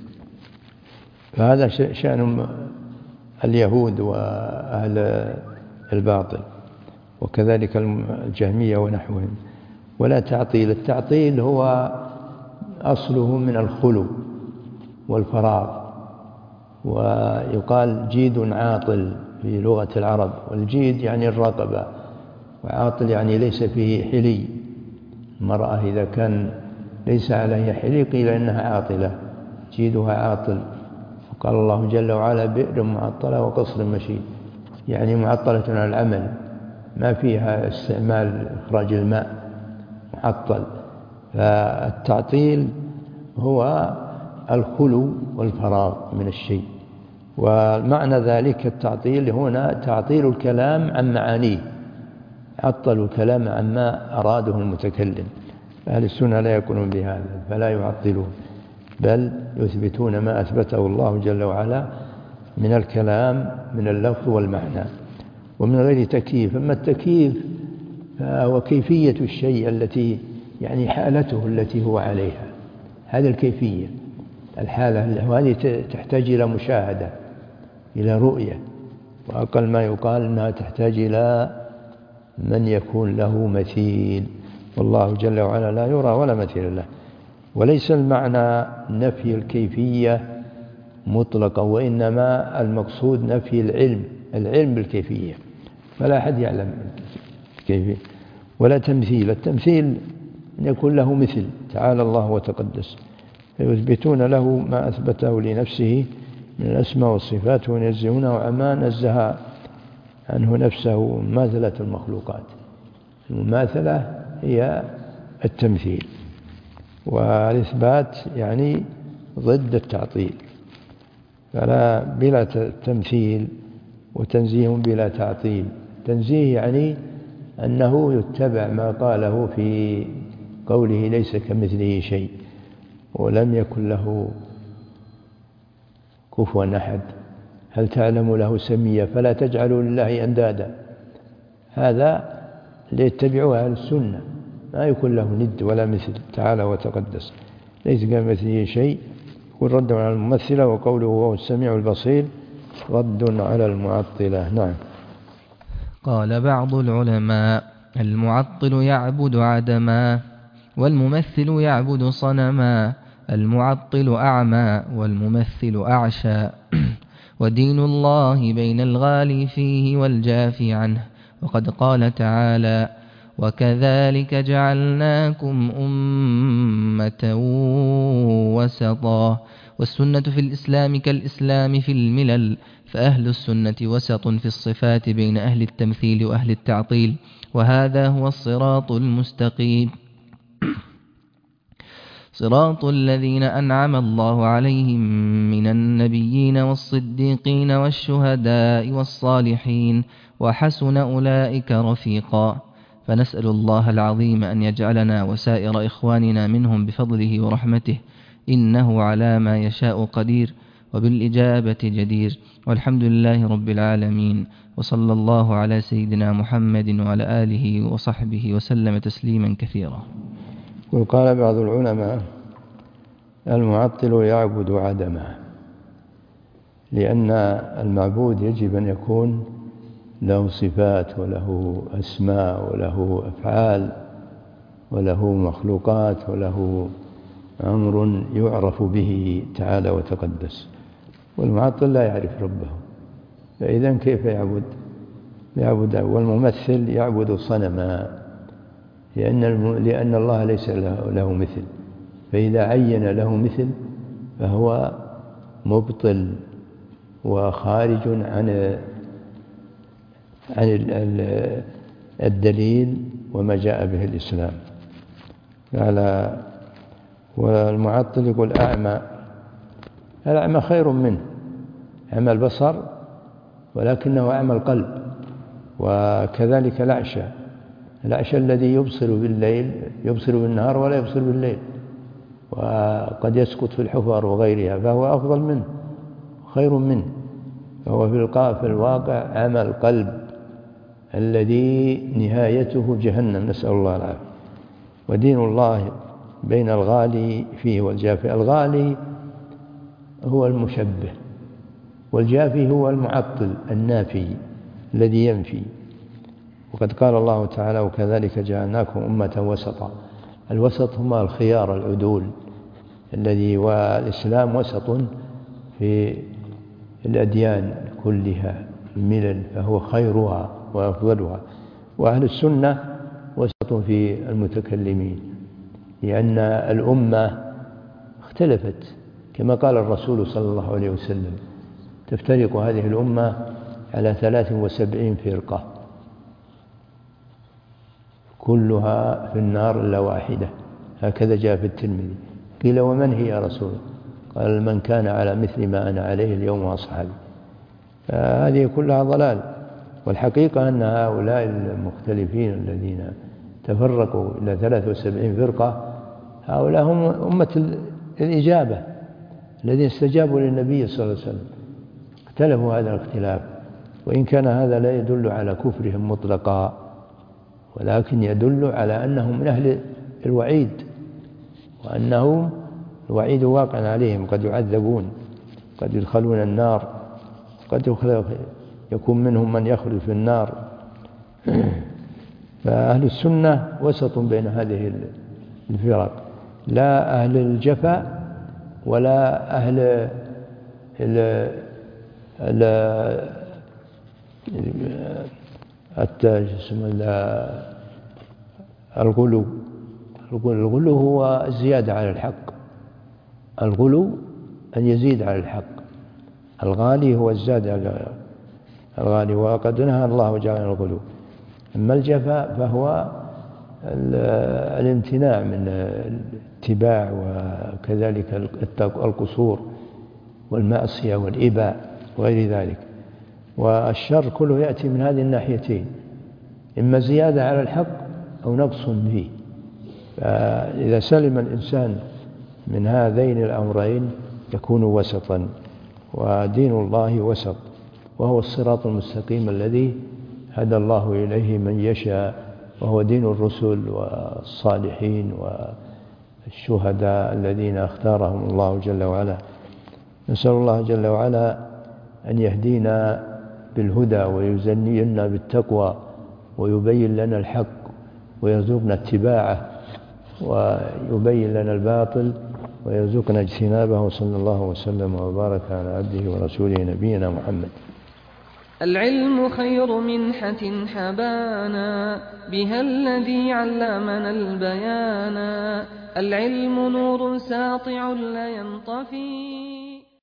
فهذا شأن اليهود وأهل الباطل، وكذلك الجهمية ونحوهم. ولا تعطيل، التعطيل هو أصله من الخلو والفراغ، ويقال جيد عاطل في لغة العرب. والجيد يعني الرقبة، وعاطل يعني ليس فيه حلي. المرأة إذا كان ليس عليها حلي قيل إنها عاطلة، جيدها عاطل. وقال الله جل وعلا بئر معطلة وقصر مشيد، يعني معطلة عن العمل، ما فيها استعمال إخراج الماء، معطل. فالتعطيل هو الخلو والفراغ من الشيء، ومعنى ذلك التعطيل هنا تعطيل الكلام عن معانيه، عطلوا الكلام عما أراده المتكلم. أهل السنة لا يكونون بهذا، فلا يعطلون، بل يثبتون ما أثبته الله جل وعلا من الكلام، من اللفظ والمعنى، ومن غير تكييف. أما التكييف فهو كيفية الشيء التي يعني حالته التي هو عليها، هذه الكيفية، الحالة، وهذه تحتاج إلى مشاهدة، إلى رؤية، وأقل ما يقال أنها تحتاج إلى من يكون له مثيل، والله جل وعلا لا يرى ولا مثيل له. وليس المعنى نفي الكيفية مطلقا، وإنما المقصود نفي العلم بالكيفية، فلا أحد يعلم الكيفية، ولا تمثيل. التمثيل أن يكون له مثل، تعالى الله وتقدس، فيثبتون له ما أثبته لنفسه من الأسماء والصفات، وينزهونه عما نزه عنه نفسه مماثلة المخلوقات. المماثلة هي التمثيل، والإثبات يعني ضد التعطيل، فلا بلا تمثيل وتنزيه بلا تعطيل. تنزيه يعني أنه يتبع ما قاله في قوله ليس كمثله شيء ولم يكن له كفوا أحد، هل تعلم له سميا فلا تجعلوا لله أندادا. هذا ليتبعوا أهل السنة، ما يكون له ند ولا مثل، تعالى وتقدس، ليس كمثله شيء. يكون رد على الممثلة، وقوله هو السميع البصير رد على المعطلة. نعم. قال بعض العلماء: المعطل يعبد عدما، والممثل يعبد صنما، المعطل أعمى والممثل أعشى. ودين الله بين الغالي فيه والجافي عنه. وقد قال تعالى: وكذلك جعلناكم أمة وسطا. والسنة في الإسلام كالإسلام في الملل، فأهل السنة وسط في الصفات بين أهل التمثيل وأهل التعطيل، وهذا هو الصراط المستقيم، صراط الذين أنعم الله عليهم من النبيين والصديقين والشهداء والصالحين، وحسن أولئك رفيقا. فنسأل الله العظيم أن يجعلنا وسائر إخواننا منهم بفضله ورحمته، إنه على ما يشاء قدير، وبالإجابة جدير. والحمد لله رب العالمين، وصلى الله على سيدنا محمد وعلى آله وصحبه وسلم تسليما كثيرا. وقال بعض العلماء: المعطل يعبد عدما، لأن المعبود يجب أن يكون له صفات وله أسماء وله أفعال وله مخلوقات وله أمر يعرف به تعالى وتقدس، والمعطل لا يعرف ربه، فإذا كيف يعبد؟ والممثل يعبد صنما، لأن الله ليس له مثل، فإذا عين له مثل فهو مبطل وخارج عن الدليل وما جاء به الإسلام. والمعطل يقول أعمى، الأعمى خير منه، أعمى البصر ولكنه أعمى القلب. وكذلك الأعشى الذي يبصر بالليل، يبصر بالنهار ولا يبصر بالليل، وقد يسقط في الحفر وغيرها، فهو أفضل منه، خير منه، فهو في الواقع أعمى القلب الذي نهايته جهنم، نسأل الله العافية. ودين الله بين الغالي فيه والجافي. الغالي هو المشبه، والجافي هو المعطل النافي الذي ينفي. وقد قال الله تعالى: وكذلك جعلناكم أمة وسطا. الوسط هما الخيار، العدول، والإسلام وسط في الأديان كلها، الملل فهو خيرها وأفضلها. وأهل السنة وسط في المتكلمين، لأن الأمة اختلفت كما قال الرسول صلى الله عليه وسلم: تفترق هذه الأمة على 73 فرقة كلها في النار إلا واحدة، هكذا جاء في الترمذي. قيل: ومن هي يا رسول الله؟ قال: من كان على مثل ما أنا عليه اليوم وأصحابي. فهذه كلها ضلال. والحقيقة أن هؤلاء المختلفين الذين تفرقوا إلى 73 فرقة هؤلاء هم أمة الإجابة الذين استجابوا للنبي صلى الله عليه وسلم، اختلفوا هذا الاختلاف. وإن كان هذا لا يدل على كفرهم مطلقا، ولكن يدل على أنهم من أهل الوعيد، وأنهم الوعيد واقع عليهم، قد يعذبون، قد يدخلون النار، قد يكون منهم من يخرج في النار. فأهل السنة وسط بين هذه الفرق، لا أهل الجفا ولا أهل الغلو. الغلو هو الزيادة على الحق، الغلو أن يزيد على الحق، الغالي هو الزاد على الغالي، وقد نهى الله جل عن الغلو. أما الجفاء فهو الامتناع من الاتباع، وكذلك القصور والمعصية والإباء وغير ذلك. والشر كله يأتي من هذه الناحيتين، إما زيادة على الحق أو نقص فيه. فإذا سلم الإنسان من هذين الأمرين يكون وسطا. ودين الله وسط، وهو الصراط المستقيم الذي هدى الله إليه من يشاء، وهو دين الرسل والصالحين والشهداء الذين اختارهم الله جل وعلا. نسأل الله جل وعلا أن يهدينا بالهدى ويزيننا بالتقوى ويبين لنا الحق ويرزقنا اتباعه، ويبين لنا الباطل ويرزقنا اجتنابه. صلى الله وسلم وبارك على عبده ورسوله نبينا محمد. العلم خير منحة حبانا، بها الذي علمنا البيانا. العلم نور ساطع لا ينطفي.